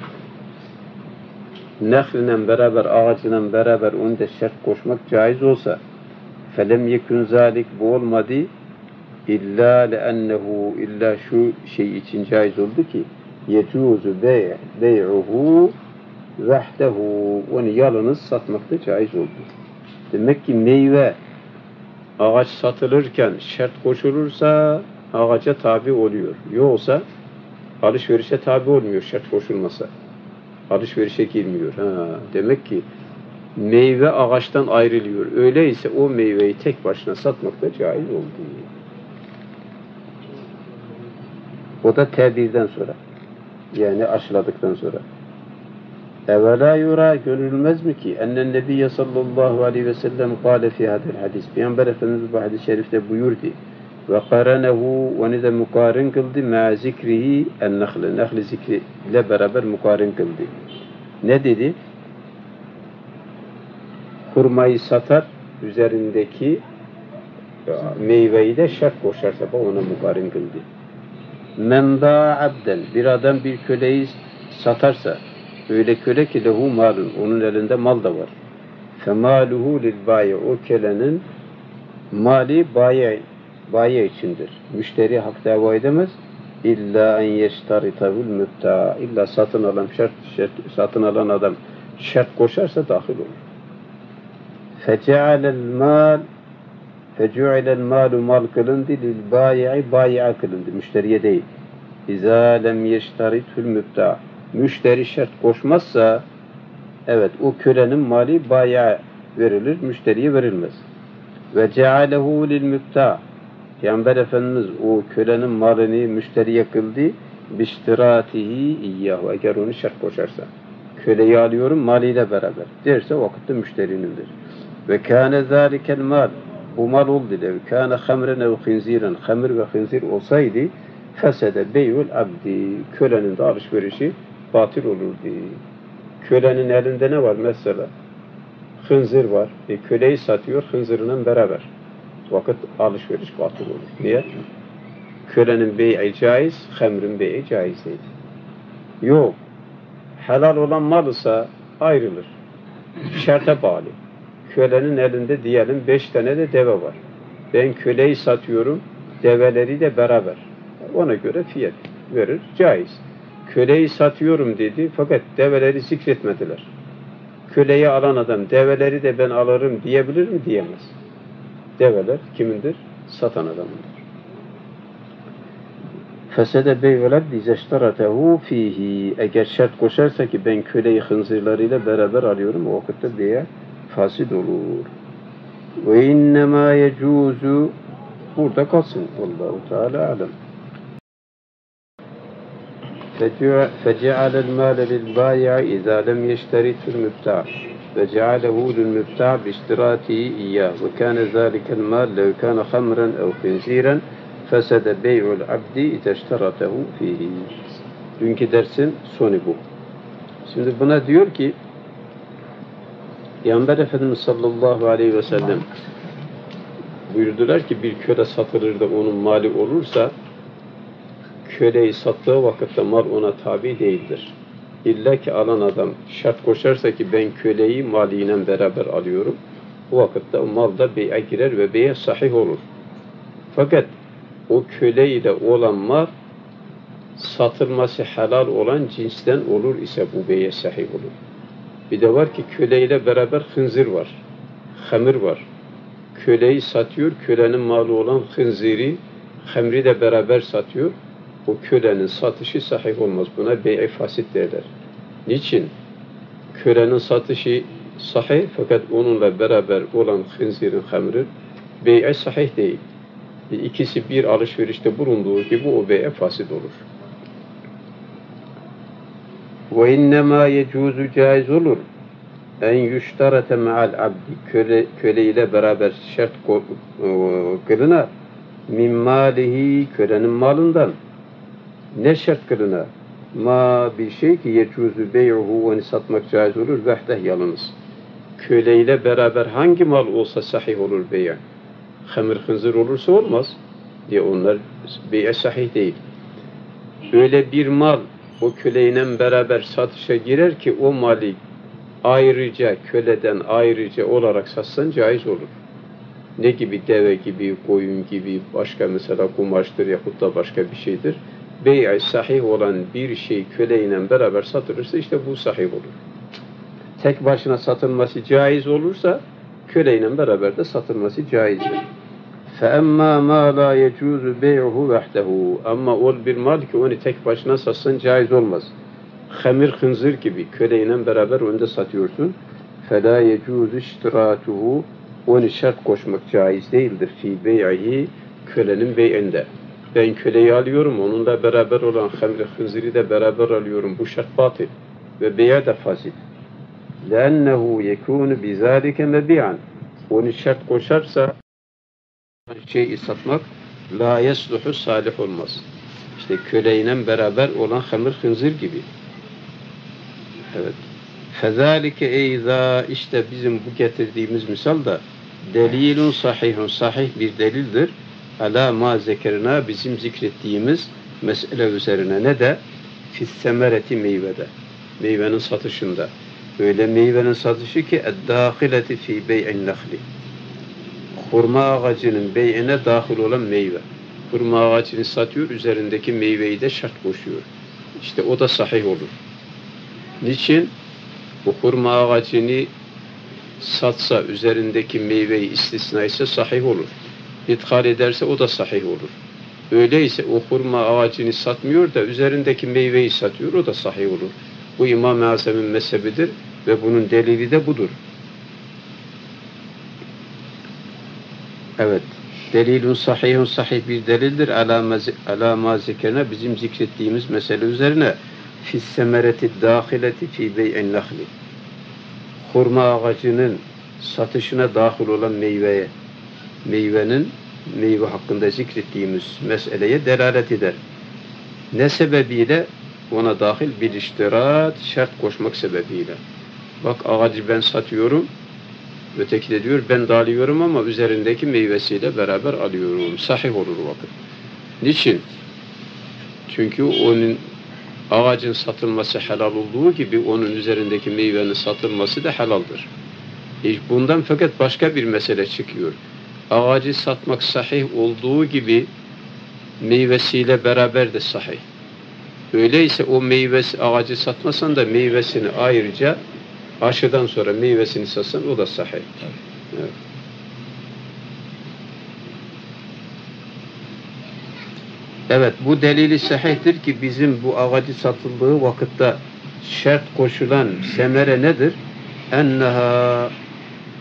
S1: Nakhle beraber, ağacıyla beraber onu da şart koşmak caiz olsa felem yekun zalik bu olmadı illa leennehu illa şu şey için caiz oldu ki yecûzü bey'uhu vehdehu onu yalnız satmakta caiz oldu. Demek ki meyve ağaç satılırken şart koşulursa ağaca tabi oluyor. Yoksa alışverişe tabi olmuyor şart koşulmasa. Alışverişe girmiyor. Demek ki meyve ağaçtan ayrılıyor. Öyleyse o meyveyi tek başına satmak da caiz oldu. O da tebirden sonra. Yani aşıladıktan sonra. Evvela yura görülmez mi ki ennen nebiyye sallallahu aleyhi ve sellem kâle fî hadil hadis. Peygamber Efendimiz bu hadis-i şerifte buyurdu. Ve karanehu onu da mukarin kıldı ma zikrihi en-nakhle. Nakhl zikri ile beraber mukarin kıldı. Ne dedi? Hurmayı satar, üzerindeki meyveyi de şart koşarsa ona mukarin kıldı. Men da abden bir adam bir köleyi satarsa öyle köle ki lehu malun onun elinde mal da var. Femaluhu lil bayi o kölenin mali bayi içindir. Müşteri hak dava edemez. İlla en yeştaritahul mübta illa satın alan adam şart koşarsa dahil olur. Fece'alel malu mal kılındı lil bayi'a kılındı. Müşteriye değil. İzâ lem yeştarithul mübta müşteri şart koşmazsa evet o kölenin mali bayi'a verilir, müşteriye verilmez. Ve cealehu lil mübta Peygamber Efendimiz o kölenin malını müşteriye kıldı biştiratihi iyyahu eğer onu şart koşarsa köleyi alıyorum maliyle beraber derse o vakitte müşterinindir. Ve kâne zâlikel mal bu mal oldu de kâne hamren ev khinziren hamr ve khinzir olsaydı fesede beyul abdi kölenin de alışverişi batıl olurdu. Kölenin elinde ne var mesela? Hınzır var. Köleyi satıyor hınzırının beraber. Vakit alışveriş batıl olur. Niye? Kölenin bey'i caiz, hamrın bey'i caiz değil. Yok. Helal olan mal ise ayrılır. Şerte bağlı. Kölenin elinde diyelim 5 tane de deve var. Ben köleyi satıyorum, develeri de beraber. Ona göre fiyat verir, caiz. Köleyi satıyorum dedi fakat develeri zikretmediler. Köleyi alan adam develeri de ben alırım diyebilir mi? Diyemez. Develer kimindir? Satan adamındır. Fesede beyveler dizeştaratehu fihi eğer şart koşarsa ki ben köleyi hınzırlarıyla beraber alıyorum o vakitte beye fasid olur. Ve innemâ yecuzu, burada kalsın. Allahu Teala alem. فجعل المال للبائع إذا لم يشترط المبتاع فجعله للمبتاع باشتراطه إياه وكان ذلك المال لو كان خمرا أو خنزيرا فسد بيع العبد إذا اشترطه فيه. Dünkü dersin sonu bu. Şimdi buna diyor ki Peygamber Efendimiz sallallahu aleyhi ve sellem buyurdular ki bir köle satılır da onun mali olursa köleyi sattığı vakitte mal ona tabi değildir. İlla ki alan adam şart koşarsa ki ben köleyi maliyle beraber alıyorum. O vakitte o mal da bey'e girer ve bey'e sahih olur. Fakat o köleyle olan mal satılması helal olan cinsten olur ise bu bey'e sahih olur. Bir de var ki köleyle beraber hınzir var. Hamir var. Köleyi satıyor, kölenin malı olan hınziri, hamri de beraber satıyor. O kölenin satışı sahih olmaz. Buna bey'i fasit derler. Niçin? Kölenin satışı sahih fakat onunla beraber olan hınzirin hamri bey'i sahih değil. İkisi bir alışverişte bulunduğu gibi o bey'e fasit olur. Ve innemâ yecuzu caiz olur. En yüşterete me'al abdi, köle ile beraber şart kılınar. Min malihi, kölenin malından. Ne şart kılına? Ma bir şey ki yecuzu bey'uhu, onu satmak caiz olur. Vehdeh yalnız. Köle ile beraber hangi mal olsa sahih olur bey'e? Hamir hınzır olursa olmaz diye onlar bey'e sahih değil. Öyle bir mal o köleyle beraber satışa girer ki o mali ayrıca köleden ayrıca olarak satsan caiz olur. Ne gibi? Deve gibi, koyun gibi, başka mesela kumaştır yahut da başka bir şeydir. Bey'i sahih olan bir şey köleyle beraber satılırsa işte bu sahih olur. Tek başına satılması caiz olursa köleyle beraber de satılması caizdir. فَاَمَّا مَا لَا يَجُوزُ بَيْعُهُ وَحْدَهُ. Ama ol bir mal ki onu tek başına satsan caiz olmaz. Hamir hınzır gibi köleyle beraber onu da satıyorsun. فَلَا يَجُوزُ اشْتِرَاتُهُ. Onu şart koşmak caiz değildir. فِي بَيْعِهِ. Kölenin bey'inde. Ben köleyi alıyorum, onunla beraber olan hamir hınzırı da beraber alıyorum. Bu şart batıl. Ve bey'e de fasit. لَاَنَّهُ يَكُونُ بِذَٰلِكَ مَبِيعًا. Onu şart koşarsa şeyi satmak la yesluhu salih olmaz. İşte köleyle beraber olan hamir hınzır gibi. Evet. Fezalike eyza, işte bizim bu getirdiğimiz misal da delilun sahihun, sahih bir delildir. Ala ma zekerina, bizim zikrettiğimiz mesele üzerine. Ne de? Fissemereti meyvede. Meyvenin satışında. Öyle meyvenin satışı ki eddâhileti fî bey'in nehli. Hurma ağacının bey'ine dahil olan meyve. Hurma ağacını satıyor, üzerindeki meyveyi de şart koşuyor. İşte o da sahih olur. Niçin? Bu hurma ağacını satsa, üzerindeki meyveyi istisna ise sahih olur. İdhal ederse o da sahih olur. Öyleyse o hurma ağacını satmıyor da üzerindeki meyveyi satıyor, o da sahih olur. Bu İmam-ı Azam'ın mezhebidir ve bunun delili de budur. Evet. Delilun sahihun, sahih bir delildir. Ala ma zikrine, bizim zikrettiğimiz mesele üzerine. Fissemereti dâhileti fî bey'in nehli. Hurma ağacının satışına dahil olan meyvenin meyve hakkında zikrettiğimiz meseleye delalet eder. Ne sebebiyle? Ona dahil bir iştirat, şart koşmak sebebiyle. Bak ağacı ben satıyorum, öteki de diyor ben de alıyorum ama üzerindeki meyvesiyle beraber alıyorum. Sahih olur o vakit. Niçin? Çünkü onun ağacın satılması helal olduğu gibi onun üzerindeki meyvenin satılması da helaldir. Bundan fakat başka bir mesele çıkıyor. Ağacı satmak sahih olduğu gibi meyvesiyle beraber de sahih. Öyleyse o meyvesi, ağacı satmasan da meyvesini ayrıca aşıdan sonra meyvesini satsan o da sahih. Evet. Evet, bu delili sahihtir ki bizim bu ağacı satıldığı vakitte şart koşulan semere nedir? Enneha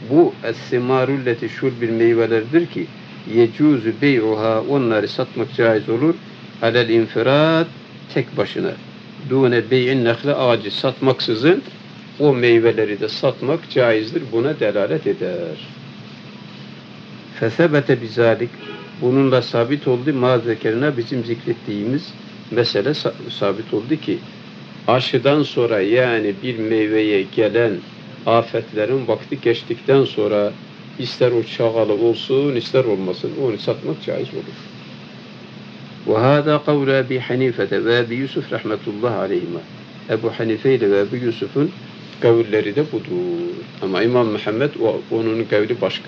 S1: Bu es-simarulleti şurbil meyvelerdir ki yecuzu bey'uha, onları satmak caiz olur. Alel infirad, tek başına. Dune bey'in nehle, ağacı satmaksızın o meyveleri de satmak caizdir. Buna delalet eder. Fesebete bizalik, bununla sabit oldu. Mazekerine, bizim zikrettiğimiz mesele sabit oldu ki aşıdan sonra, yani bir meyveye gelen afetlerin vakti geçtikten sonra ister o çağalı olsun ister olmasın onu satmak caiz olur. Ve hâdâ kavlu Ebi Hanifete ve Ebi Yusuf rahmetullahi aleyhima. Ebu Hanife ile ve Ebu Yusuf'un kavulleri de budur. Ama İmam Muhammed onun kavli başka.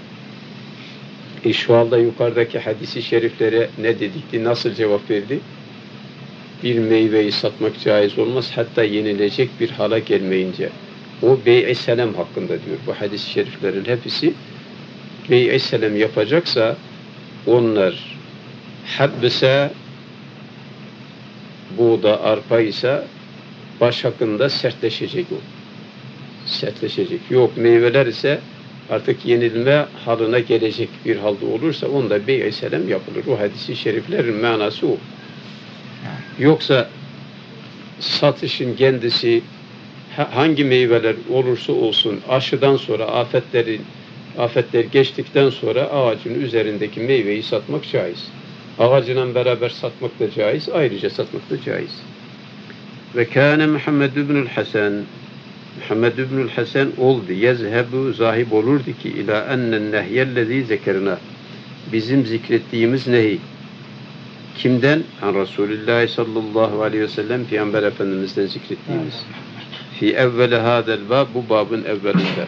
S1: Şu anda yukarıdaki hadisi şeriflere ne dedikti, nasıl cevap verdi? Bir meyveyi satmak caiz olmaz, hatta yenilecek bir hala gelmeyince. O bey-i selam hakkında diyor. Bu hadis-i şeriflerin hepsi bey-i selam yapacaksa onlar habbese, buğda, arpa ise baş hakkında sertleşecek o. Sertleşecek. Yok, meyveler ise artık yenilme halına gelecek bir halde olursa onda bey-i selam yapılır. O hadis-i şeriflerin manası o. Yoksa satışın kendisi hangi meyveler olursa olsun aşıdan sonra afetler geçtikten sonra ağacın üzerindeki meyveyi satmak caiz. Ağacıyla beraber satmak da caiz, ayrıca satmak da caiz. Ve kâne Muhammed ibnül Hasan, Muhammed ibnül Hasan oldu. Yezhebu, zahib olurdu ki ila ennen nehyellezî zekerna, bizim zikrettiğimiz nehi. Kimden? An Resulullah sallallahu aleyhi ve sellem, Peygamber Efendimiz'den zikrettiğimiz. Fi evveli hadel bab, bu babın evvelinde.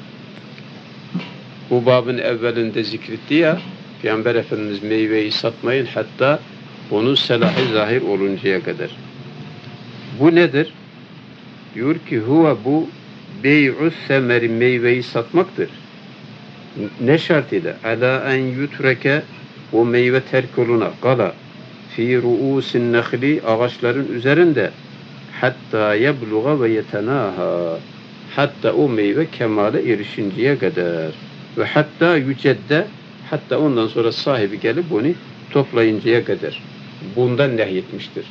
S1: Bu babın evvelinde zikretti ya, Peygamber Efendimiz meyveyi satmayın hatta onun selahı zahir oluncaya kadar. Bu nedir? Diyor ki huve, bu bey'us semeri, meyveyi satmaktır. Ne şartıyla? Ala en yutreke, o meyve terk oluna, kala fi ruusin nehli, ağaçların üzerinde, hatta yebluğa ve yetenaha, hatta o meyve kemale erişinceye kadar, ve hatta yücedde, hatta ondan sonra sahibi gelip onu toplayıncaya kadar. Bundan nehyetmiştir.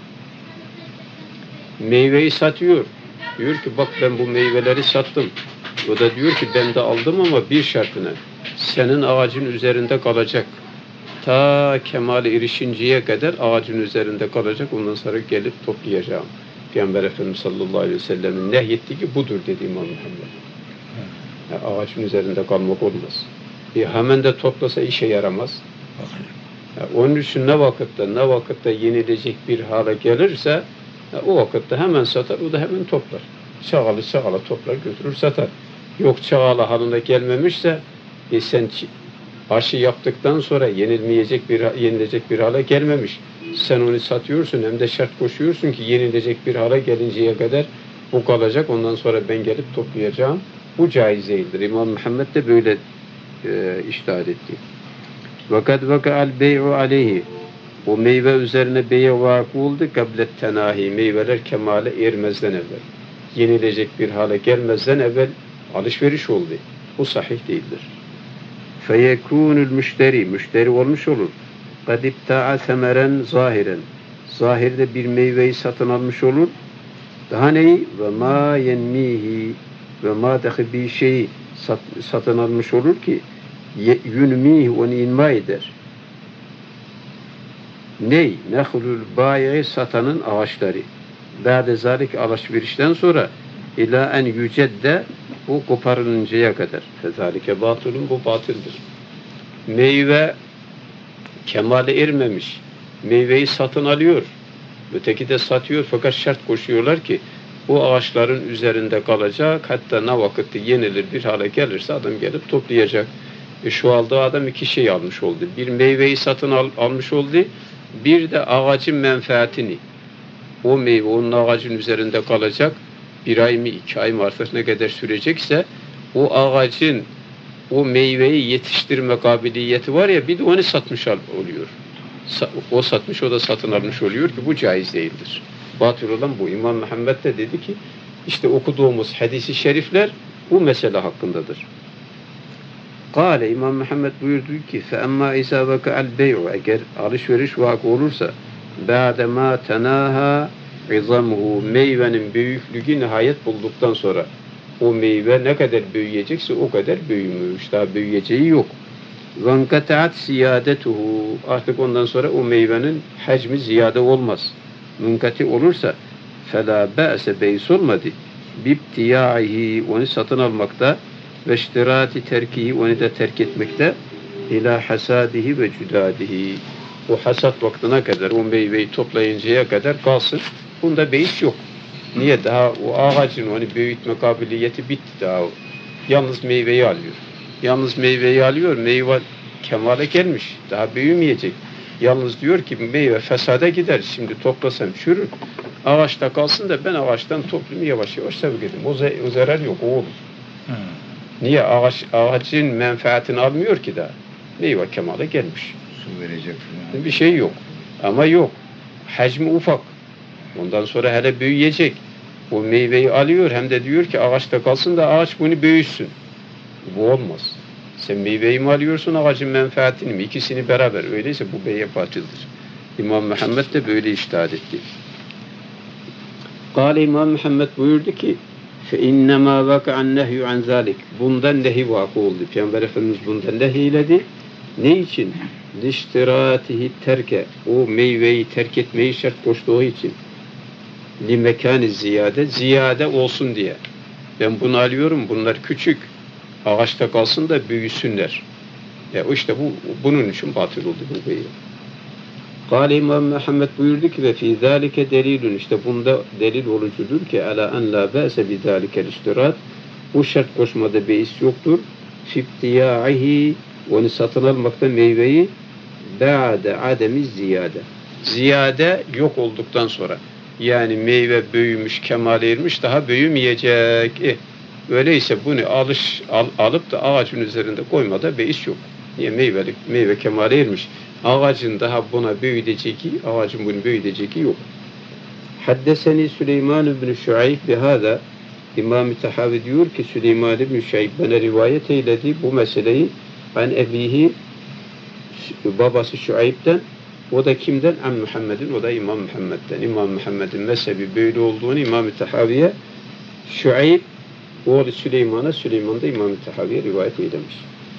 S1: Meyveyi satıyor. Diyor ki bak ben bu meyveleri sattım. O da diyor ki ben de aldım ama bir şartına. Senin ağacın üzerinde kalacak. Ta kemale erişinceye kadar ağacın üzerinde kalacak. Ondan sonra gelip toplayacağım. Peygamber Efendimiz sallallahu aleyhi ve sellem'in nehyettiği ki budur dedi İmam Muhammed. Yani ağacın üzerinde kalmak olmaz. Hemen de toplasa işe yaramaz. Onun için ne vakitte yenilecek bir hale gelirse o vakitte hemen satar, o da hemen toplar. Çağala toplar, götürür satar. Yok çağala haline gelmemişse sen aşı yaptıktan sonra yenilecek bir hale gelmemiş. Sen onu satıyorsun, hem de şart koşuyorsun ki yenilecek bir hale gelinceye kadar bu kalacak, ondan sonra ben gelip toplayacağım. Bu caiz değildir. İmam Muhammed de böyle iştahat etti. Vakat vaka'al bey'u aleyhi, o meyve üzerine beye vakı oldu. Kablet tenahi, meyveler kemale ermezden evvel, yenilecek bir hale gelmezden evvel alışveriş oldu. Bu sahih değildir. Feyekûnül müşteri olmuş olur. Kad ipta'a semeren zahiren, zahirde bir meyveyi satın almış olur. Daha neyi? Ve ma yenmihi, ve ma dahi bir şeyi satın almış olur ki yünmihi, onu inma eder. Ney? Nehlul bayi, satanın ağaçları. Ba'de zalik, alışverişten sonra ila en yücedde, o koparılıncaya kadar. Fezalike batılın, bu batıldır. Meyve kemale ermemiş. Meyveyi satın alıyor. Öteki de satıyor fakat şart koşuyorlar ki bu ağaçların üzerinde kalacak. Hatta ne vakitte yenilir bir hale gelirse adam gelip toplayacak. Şu aldığı adam iki şey almış oldu. Bir meyveyi satın almış oldu. Bir de ağacın menfaatini. O meyve onun ağacın üzerinde kalacak. 1 ay mı 2 ay mı artık ne kadar sürecekse o ağacın o meyveyi yetiştirme kabiliyeti var ya, bir de onu satmış oluyor. O satmış, o da satın almış oluyor ki bu caiz değildir. Batıl olan bu. İmam Muhammed de dedi ki işte okuduğumuz hadis-i şerifler bu mesele hakkındadır. Kale İmam Muhammed buyurdu ki فَاَمَّا اِذَا وَكَعَ الْبَيْعُ eğer alışveriş vakı olursa بَعْدَمَا تَنَاهَا عِظَمُهُ meyvenin büyüklüğü nihayet bulduktan sonra o meyve ne kadar büyüyecekse o kadar büyümüş. Daha büyüyeceği yok. وَنْقَتَعَتْ سِيَادَتُهُ artık ondan sonra o meyvenin hacmi ziyade olmaz. Münkati olursa فَلَا بَأْسَ beys olmadı. بِبْتِيَاعِهِ onu satın almakta ve iştirati terkihi onu da terk etmekte ila hasadihi ve cudadihi o hasat vaktine kadar o meyveyi toplayıncaya kadar kalsın. Bunda beis yok. Niye? Daha o ağacın onu büyütme kabiliyeti bitti daha. Yalnız meyveyi alıyor. Yalnız meyveyi alıyor. Meyve kemale gelmiş. Daha büyümeyecek. Yalnız diyor ki meyve fesada gider. Şimdi toplasam çürür. Ağaçta kalsın da ben ağaçtan toplayayım yavaş yavaş sevk edeyim. O zarar yok. O olur. Niye? Ağacın menfaatini almıyor ki daha. Meyve kemale gelmiş.
S2: Su verecek falan.
S1: Bir şey yok. Ama yok. Hacmi ufak. Ondan sonra hele büyüyecek. O meyveyi alıyor hem de diyor ki ağaçta kalsın da ağaç bunu büyüsün. Bu olmaz. Sen meyveyi mi alıyorsun ağacın menfaatini mi? İkisini beraber. Öyleyse bu beye batıldır. İmam Muhammed de böyle iştahat etti. Kale İmam Muhammed buyurdu ki فَاِنَّمَا وَقَعَ النَّهْيُ عَنْ ذَٰلِكِ bundan nehi vakı oldu. Peygamber Efendimiz bundan nehiyledi. Ne için? لِشْتِرَاتِهِ terke o meyveyi terk etmeyi şart koştuğu için. لِمَكَانِ ziyade ziyade olsun diye. Ben bunu alıyorum. Bunlar küçük. Ağaçta kalsın da büyüsünler. İşte bunun için batıl oldu bu bey. Kâle İmam Muhammed buyurdu ki ve fî zâlike delilun işte bunda delil olucudur ki alâ en lâ bâse bi zâlikel iştirat bu şart koşmada beis yoktur. Fi'tiyâihi onu satın almakta meyveyi ba'de ademi ziyade. Ziyade yok olduktan sonra yani meyve büyümüş, kemale ermiş daha büyümeyecek. Öyleyse bunu alıp da ağacın üzerinde koymada beis yok. Niye? Meyve kemale ermiş. Ağacın daha buna büyüyecek, ağacın bunu büyüyecek yok. Haddeseni Süleyman ibn Şuayb bihâda İmam-ı Tahavi diyor ki Süleyman ibn Şuayb bana rivayet eyledi bu meseleyi ben ebihi babası Şuayb'den o da kimden? An Muhammed'in o da İmam Muhammed'den. İmam Muhammed'in mezhebi böyle olduğunu İmam-ı Tahavi'ye Şuayb oğlu Süleyman da İmam-ı Tahavi'ye rivayet eylemiş.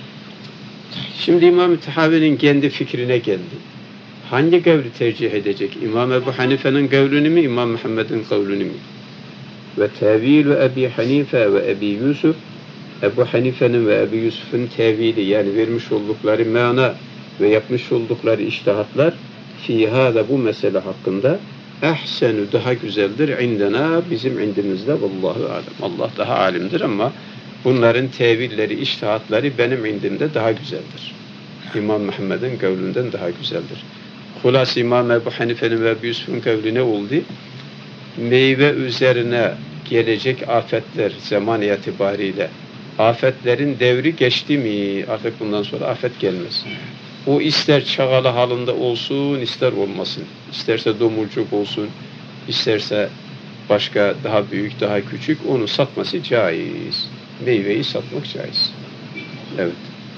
S1: Şimdi İmam-ı Tahavi'nin kendi fikrine geldi. Hangi kavli tercih edecek? İmam Ebu Hanife'nin kavlini mi? İmam Muhammed'in kavlini mi? Ve tevilü Ebi Hanife ve Ebi Yusuf Ebu Hanife'nin ve Ebi Yusuf'un tevili yani vermiş oldukları mana ve yapmış oldukları içtihatlar fiha da bu mesele hakkında ehsenü daha güzeldir indena bizim indimizde vallahu alem. Allah daha alimdir ama bunların tevilleri, içtihatları benim indimde daha güzeldir. İmam Muhammed'in kavlinden daha güzeldir. Hulas İmam Ebu Hanife'nin ve Ebu Yusuf'un kavli ne oldu? Meyve üzerine gelecek afetler zaman itibariyle afetlerin devri geçti mi? Artık bundan sonra afet gelmez. O ister çağala halinde olsun, ister olmasın. İsterse domurcuk olsun, isterse başka daha büyük, daha küçük onu satması caiz. Meyveyi satmak caiz. Evet.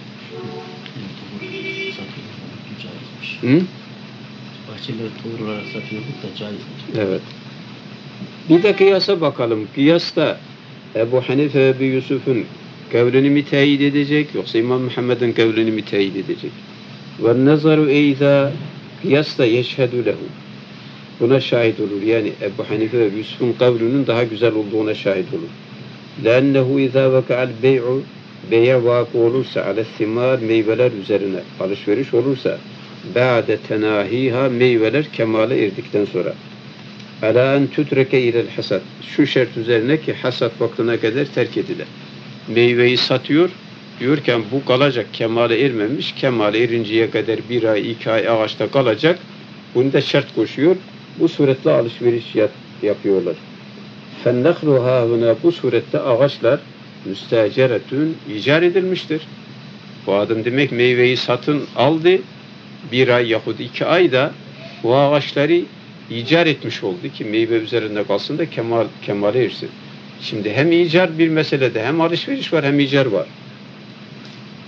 S1: Hı?
S3: Bahçeleri tohum olarak satıyorduk da caizdir.
S1: Evet. Bir de kıyasa bakalım. Kıyasta Ebu Hanife ve Ebu Yusuf'un kavlini mi teyit edecek yoksa İmam Muhammed'in kavlini mi teyit edecek? Ve nazaru eyza kıyasta yeşhedü lehu. Buna şahit olur. Yani Ebu Hanife ve Ebu Yusuf'un kavlinin daha güzel olduğuna şahit olur. لأنه إذا وقع البيع beye vakı olursa alethimar meyveler üzerine alışveriş olursa ba'de tenahiha meyveler kemale erdikten sonra ala en tutreke ilel hasad şu şart üzerine ki hasat vaktine kadar terk edilir. Meyveyi satıyor diyorken bu kalacak kemale ermemiş kemale erinceye kadar bir ay 2 ay ağaçta kalacak bunu da şart koşuyor bu suretle alışveriş yapıyorlar. فَالنَّخْلُهَا huna bu surette ağaçlar müsteceretün icar edilmiştir. Bu adam demek meyveyi satın aldı 1 ay yahut 2 ayda bu ağaçları icar etmiş oldu ki meyve üzerinde kalsın da kemale ersin. Şimdi hem icar bir meselede hem alışveriş var hem icar var.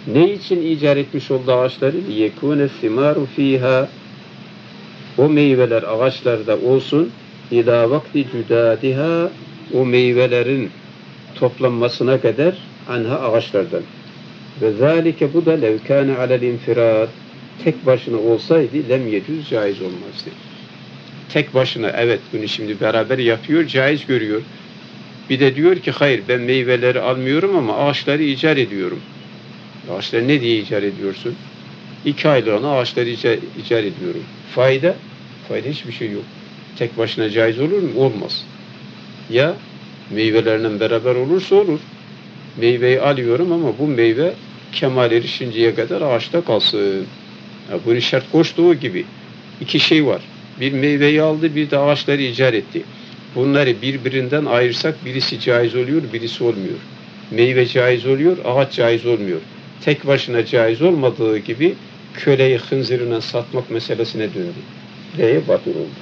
S1: Ne için icat etmiş oldu ağaçları? يَكُونَ الثِّمَارُ ف۪يهَا O meyveler ağaçlarda olsun. İlâ vakti cüdâdiha O meyvelerin toplanmasına kadar anha ağaçlardan. Ve zâlike bu da levkâne alel infirâd tek başına olsaydı lem yecüz caiz olmazdı. Tek başına evet bunu şimdi beraber yapıyor, caiz görüyor. Bir de diyor ki hayır ben meyveleri almıyorum ama ağaçları icat ediyorum. Ağaçları ne diye icat ediyorsun? 2 aylığına ağaçları icat ediyorum. Fayda? Fayda hiçbir şey yok. Tek başına caiz olur mu? Olmaz. Ya meyvelerle beraber olursa olur. Meyveyi alıyorum ama bu meyve kemal erişinceye kadar ağaçta kalsın. Ya bunun şart koştuğu gibi 2 şey var. Bir meyveyi aldı, bir de ağaçları icat etti. Bunları birbirinden ayırsak birisi caiz oluyor, birisi olmuyor. Meyve caiz oluyor, ağaç caiz olmuyor. Tek başına caiz olmadığı gibi köleyi hınzırına satmak meselesine döndü. Neye batır oldu?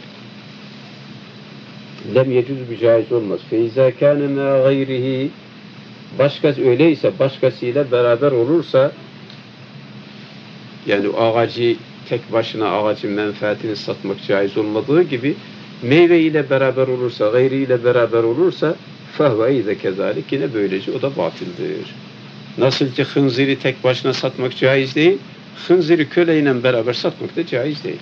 S1: Lem yecüz bir caiz olmaz. Feyza kâne mâ gayrihi Başkası öyleyse, başkasıyla beraber olursa yani ağacı tek başına ağacın menfaatini satmak caiz olmadığı gibi meyve ile beraber olursa, gayri ile beraber olursa fehve de kezalik yine böylece o da batıldır. Nasıl ki hınziri tek başına satmak caiz değil, hınziri köleyle beraber satmak da caiz değil.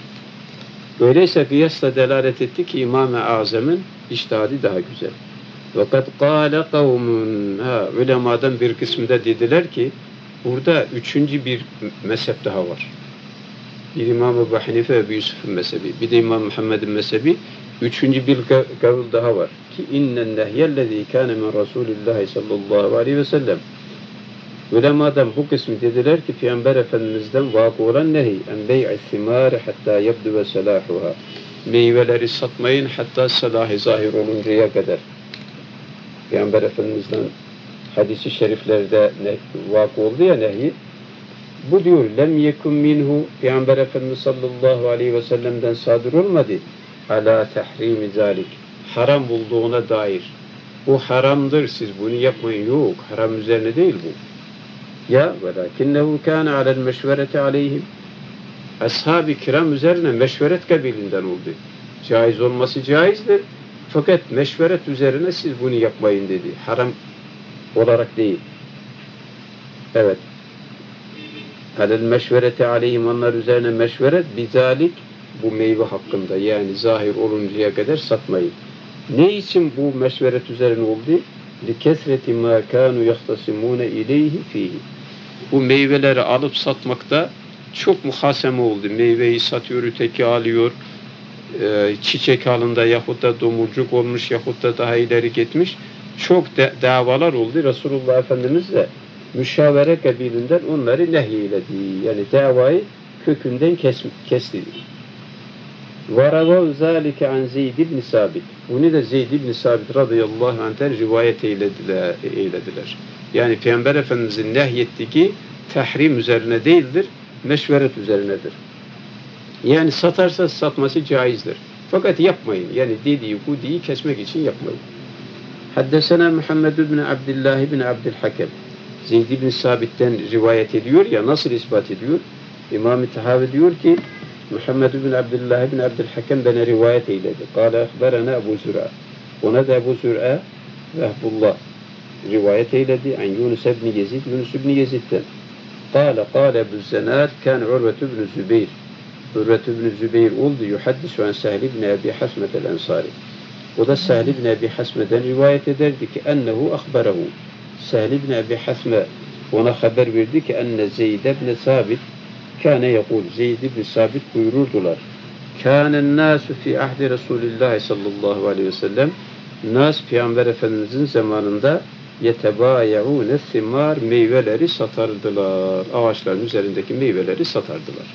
S1: Öyleyse kıyasla delalet etti ki İmam-ı Azam'ın içtihadı daha güzel. Fakat kâle kavmun ulemadan bir kısmında dediler ki burada 3. bir mezhep daha var. Bir İmam Ebu Hanife ve Ebu Yusuf'un mezhebi, bir de İmam Muhammed'in mezhebi, 3. bir kavul daha var. Ki innen nehyellezî kâne min Rasûlillâhi sallallahu aleyhi ve sellem. Ulemadan bu kısmı dediler ki Peygamber Efendimiz'den vakı olan nehy en bey'i thimâri hattâ yebdu ve selâhuhâ. Meyveleri satmayın hatta selâh-ı zahir oluncaya kadar. Peygamber Efendimiz'den hadis-i şeriflerde vakı oldu ya nehy. Bu diyor lem yekun minhu Peygamber Efendimiz sallallahu aleyhi ve sellem'den sadır olmadı. Ala tahrimi zalik. Haram bulduğuna dair. Bu haramdır siz bunu yapmayın. Yok. Haram üzerine değil bu. Ya velakinnehu kâne alel meşvereti aleyhim. Ashab-ı kiram üzerine meşveret kabilinden oldu. Caiz olması caizdir. Fakat meşveret üzerine siz bunu yapmayın dedi. Haram olarak değil. Evet. Alel meşvereti aleyhim onlar üzerine meşveret bizalik bu meyve hakkında yani zahir oluncaya kadar satmayın. Ne için bu meşveret üzerine oldu? Likesreti ma kanu yahtasimune ileyhi fihi. Bu meyveleri alıp satmakta çok muhaseme oldu. Meyveyi satıyor, öteki alıyor. Çiçek halinde yahut da domurcuk olmuş yahut da daha ileri gitmiş. Çok davalar oldu. Resulullah Efendimiz de müşavere kabilinden onları nehyiledi. Yani davayı kökünden kesti. وَرَوَوْ ذَٰلِكَ عَنْ زَيْدِ بْنِ Sabit. Bunu da Zeyd ibn Sabit radıyallahu anh'ten rivayet eylediler. Yani Peygamber Efendimiz'in nehyettiği tahrim üzerine değildir, meşveret üzerinedir. Yani satarsa satması caizdir. Fakat yapmayın. Yani dediği hudiyi kesmek için yapmayın. Haddesena Muhammed ibn Abdullah ibn Abdülhakem. Zeyd ibn Sabit'ten rivayet ediyor ya nasıl ispat ediyor? İmam-ı Tahavi diyor ki Muhammed ibn Abdullah ibn Abdülhakem bana rivayet eyledi. Kâle ehberena Ebu Zür'a. Ona da Ebu Zür'a Vehbullah rivayet eyledi. An Yunus ibn Yezid, Yunus ibn Yezid'den. Kâle Ebu Zenad kâne Urvet ibn Zübeyir. Urvet ibn Zübeyir oldu. Yuhaddisu an Sahl ibn Ebi Hasmet el-Ensari. O da Sahl ibn Ebi Hasme'den rivayet ederdi ki ennehu ahberahu. Sahl ibn Ebi Hasme ona haber verdi ki enne Zeyd ibn Sabit kâne yekul. Zeyd ibn Sabit buyururdular. Kânen nâsu fi ahdi Resulillah sallallahu aleyhi ve sellem. Nas Peygamber Efendimizin zamanında yetebâyeûne thimâr meyveleri satardılar. Ağaçların üzerindeki meyveleri satardılar.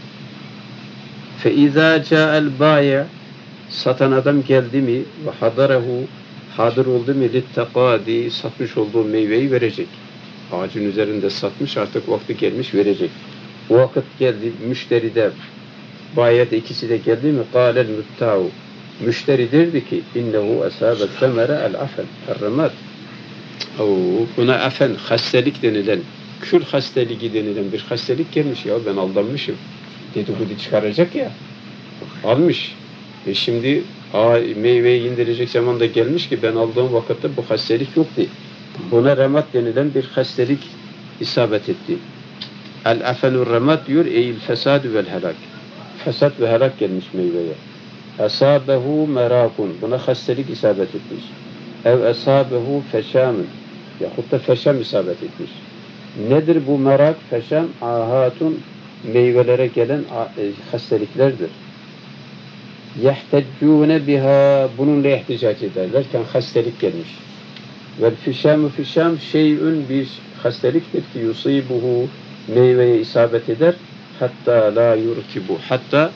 S1: Fe izâ câ'el bâye satan adam geldi mi ve hadarahu hadır oldu mu littekâdi satmış olduğu meyveyi verecek. Ağacın üzerinde satmış artık vakti gelmiş verecek. O vakit geldi müşteri de bayet ikisi de geldi mi kâlel müttâhu müşteri derdi ki innehu esâbet semere el afen erremat buna afen hastalık denilen kül hastalığı denilen bir hastalık gelmiş. Ya ben aldanmışım. Dedikodu çıkaracak ya. Almış. Şimdi meyveyi indirecek zaman da gelmiş ki ben aldığım vakitte bu hastalık yoktu. Buna remat denilen bir hastalık isabet etti. El-afenur remat diyor eyl fesadu vel helak. Fesat ve helak gelmiş meyveye. Esabehu merakun. Buna hastalık isabet etmiş. Ev esabehu feşamun. Yahut da feşam isabet etmiş. Nedir bu merak? Feşam ahatun, meyvelere gelen hastalıklardır. Yehteccûne biha, bununla ihticac ederlerken hastalık gelmiş. Vel fişamu fişam şeyün, bir hastalıktır ki yusibuhu, meyveye isabet eder. Hatta la yurkibu, hatta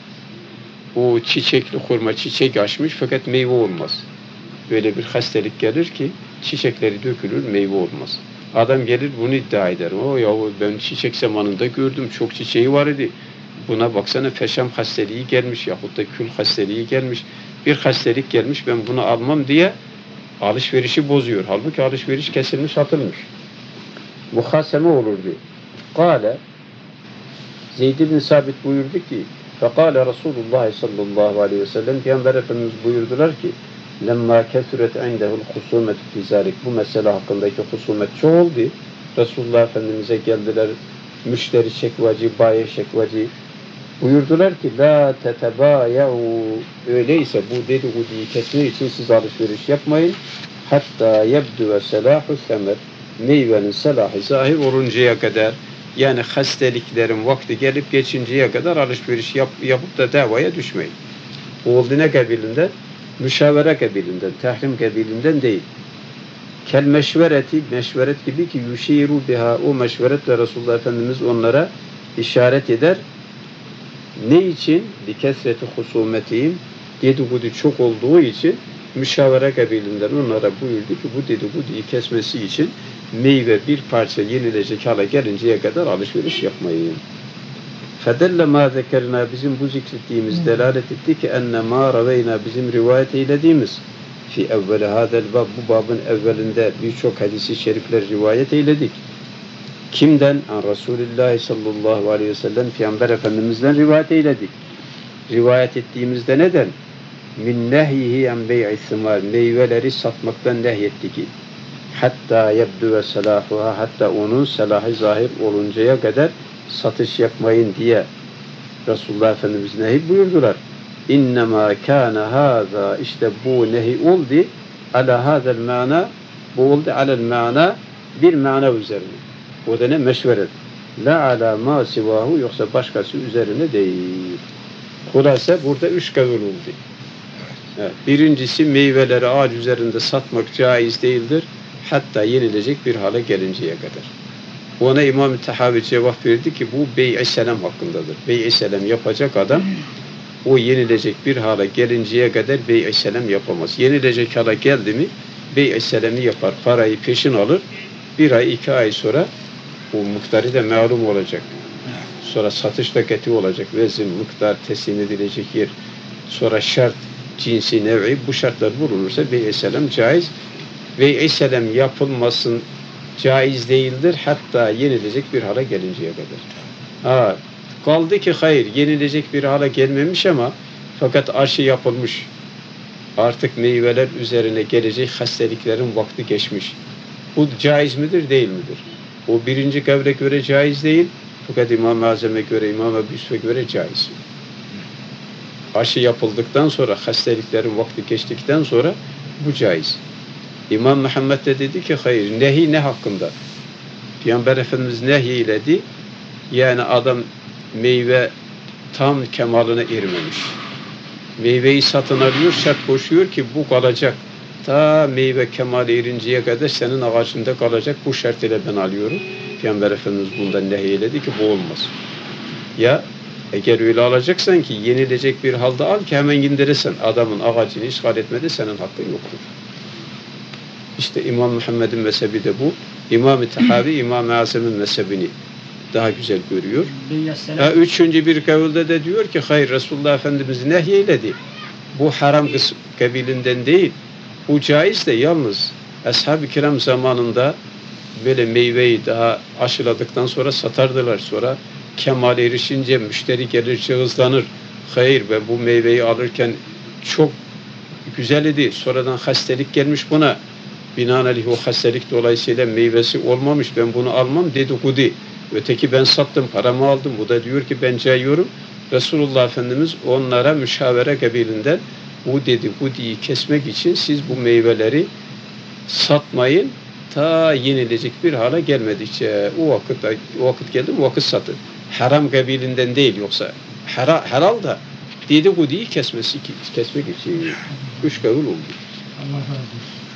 S1: o çiçekli hurma çiçek açmış fakat meyve olmaz. Böyle bir hastalık gelir ki çiçekleri dökülür, meyve olmaz. Adam gelir bunu iddia eder. O ya ben çiçek zamanında gördüm, çok çiçeği var idi. Buna baksana feşam hastalığı gelmiş yahut da kül hastalığı gelmiş. Bir hastalık gelmiş, ben bunu almam diye alışverişi bozuyor. Halbuki alışveriş kesilmiş, satılmış. Muhaseme olurdu. Kale, Zeyd bin Sabit buyurdu ki, fekale Resulullah sallallahu aleyhi ve sellem, Peygamber Efendimiz buyurdular ki, lemma kethuret indehul husumet fi zalik, bu mesele hakkındaki husumet çoğuldu. Resulullah Efendimiz'e geldiler, müşteri şekvacı, bayi şekvacı, buyurdular ki la tetebayahu, öyleyse bu dedikoduyu kesmek için siz alışveriş yapmayın. Hatta yebdu ve selahu semer, meyvenin selahı zahir oluncaya kadar, yani hastalıkların vakti gelip geçinceye kadar alışveriş yapıp da davaya düşmeyin. Bu oldu ne kabilinden? Müşavere kabilinden, tahrim kabilinden değil. Kel meşvereti, meşveret gibi ki yuşiru biha, o meşveretle Resulullah Efendimiz onlara işaret eder. Ne için? Likesreti husumetihim, dedikodu çok olduğu için müşavere kabilinden onlara buyurdu ki bu dedikoduyu kesmesi için meyve bir parça yenilecek hale gelinceye kadar alışveriş yapmayın. Fedelle ma zekerna, bizim bu zikrettiğimiz delalet etti ki enne ma raveyna, bizim rivayet eylediğimiz fi evveli hadel bab, bu babın evvelinde birçok hadisi şerifler rivayet eyledik. Kimden? An Resulullah sallallahu aleyhi ve sellem, Peygamber Efendimiz'den rivayet eyledik. Rivayet ettiğimizde neden? Min nehyihi en bey'i simar, meyveleri satmaktan nehyetti ki hatta yebdu ve selahuha, hatta onun selahı zahir oluncaya kadar satış yapmayın diye Resulullah Efendimiz nehi buyurdular. İnnemâ kâne hâzâ, işte bu nehi oldu ala hâzel mâna, bu oldu alel mâna, bir mana üzerine. O da ne? Meşveret. La ala ma sivahu, yoksa başkası üzerine değil. Hulasa burada 3 kavul oldu. Evet. Birincisi, meyveleri ağaç üzerinde satmak caiz değildir. Hatta yenilecek bir hale gelinceye kadar. Ona İmam-ı Tahavi cevap verdi ki bu bey-i selam hakkındadır. Bey-i selam yapacak adam o yenilecek bir hale gelinceye kadar bey-i selam yapamaz. Yenilecek hale geldi mi bey-i selamı yapar. Parayı peşin alır. 1 ay 2 ay sonra o miktarı da malum olacak. Sonra satış dakikati olacak. Vezin, miktar, teslim edilecek yer. Sonra şart, cinsi, nev'i, bu şartlar bulunursa bey-i selam caiz. Bey-i selam yapılmasın caiz değildir. Hatta yenilecek bir hale gelinceye kadar. Kaldı ki hayır, yenilecek bir hale gelmemiş ama fakat aşı yapılmış. Artık meyveler üzerine gelecek hastalıkların vakti geçmiş. Bu caiz midir, değil midir? O birinci kavle göre caiz değil. Fakat İmam-ı Azam'a göre, İmam-ı Büsf'e göre caiz. Aşı yapıldıktan sonra, hastalıkların vakti geçtikten sonra bu caiz. İmam Muhammed de dedi ki hayır, nehi ne hakkında? Peygamber Efendimiz nehiyledi. Yani adam meyve tam kemaline ermemiş. Meyveyi satın alıyor, şart koşuyor ki bu kalacak. Ta meyve kemale erinceye kadar senin ağacında kalacak. Bu şart ile ben alıyorum. Peygamber Efendimiz bundan nehiyledi ki bu olmaz. Ya eğer öyle alacaksan ki yenilecek bir halde al ki hemen indirirsen. Adamın ağacını işgal etmede senin hakkın yoktur. İşte İmam Muhammed'in mezhebi de bu. İmam-ı Tahavi, İmam-ı Azam'ın mezhebini daha güzel görüyor. Üçüncü bir kavulde de diyor ki hayır, Resulullah Efendimiz nehiyledi. Bu haram kabilinden değil. Bu caiz de yalnız Ashab-ı Kiram zamanında böyle meyveyi daha aşıladıktan sonra satardılar. Sonra kemale erişince müşteri gelir, hızlanır. Hayır, ben bu meyveyi alırken çok güzel idi. Sonradan hastalık gelmiş buna. Binaenaleyh o hastalık dolayısıyla meyvesi olmamış. Ben bunu almam dedikodu. Öteki ben sattım, paramı aldım. Bu da diyor ki ben cayıyorum. Resulullah Efendimiz onlara müşavere kabilinden bu dedikoduyu kesmek için siz bu meyveleri satmayın. Ta yenilecek bir hale gelmedikçe o vakit geldi mi o vakit satın. Haram kabilinden değil yoksa helal da dedikoduyu kesmek için üç kavul oldu.
S4: Allah razı olsun.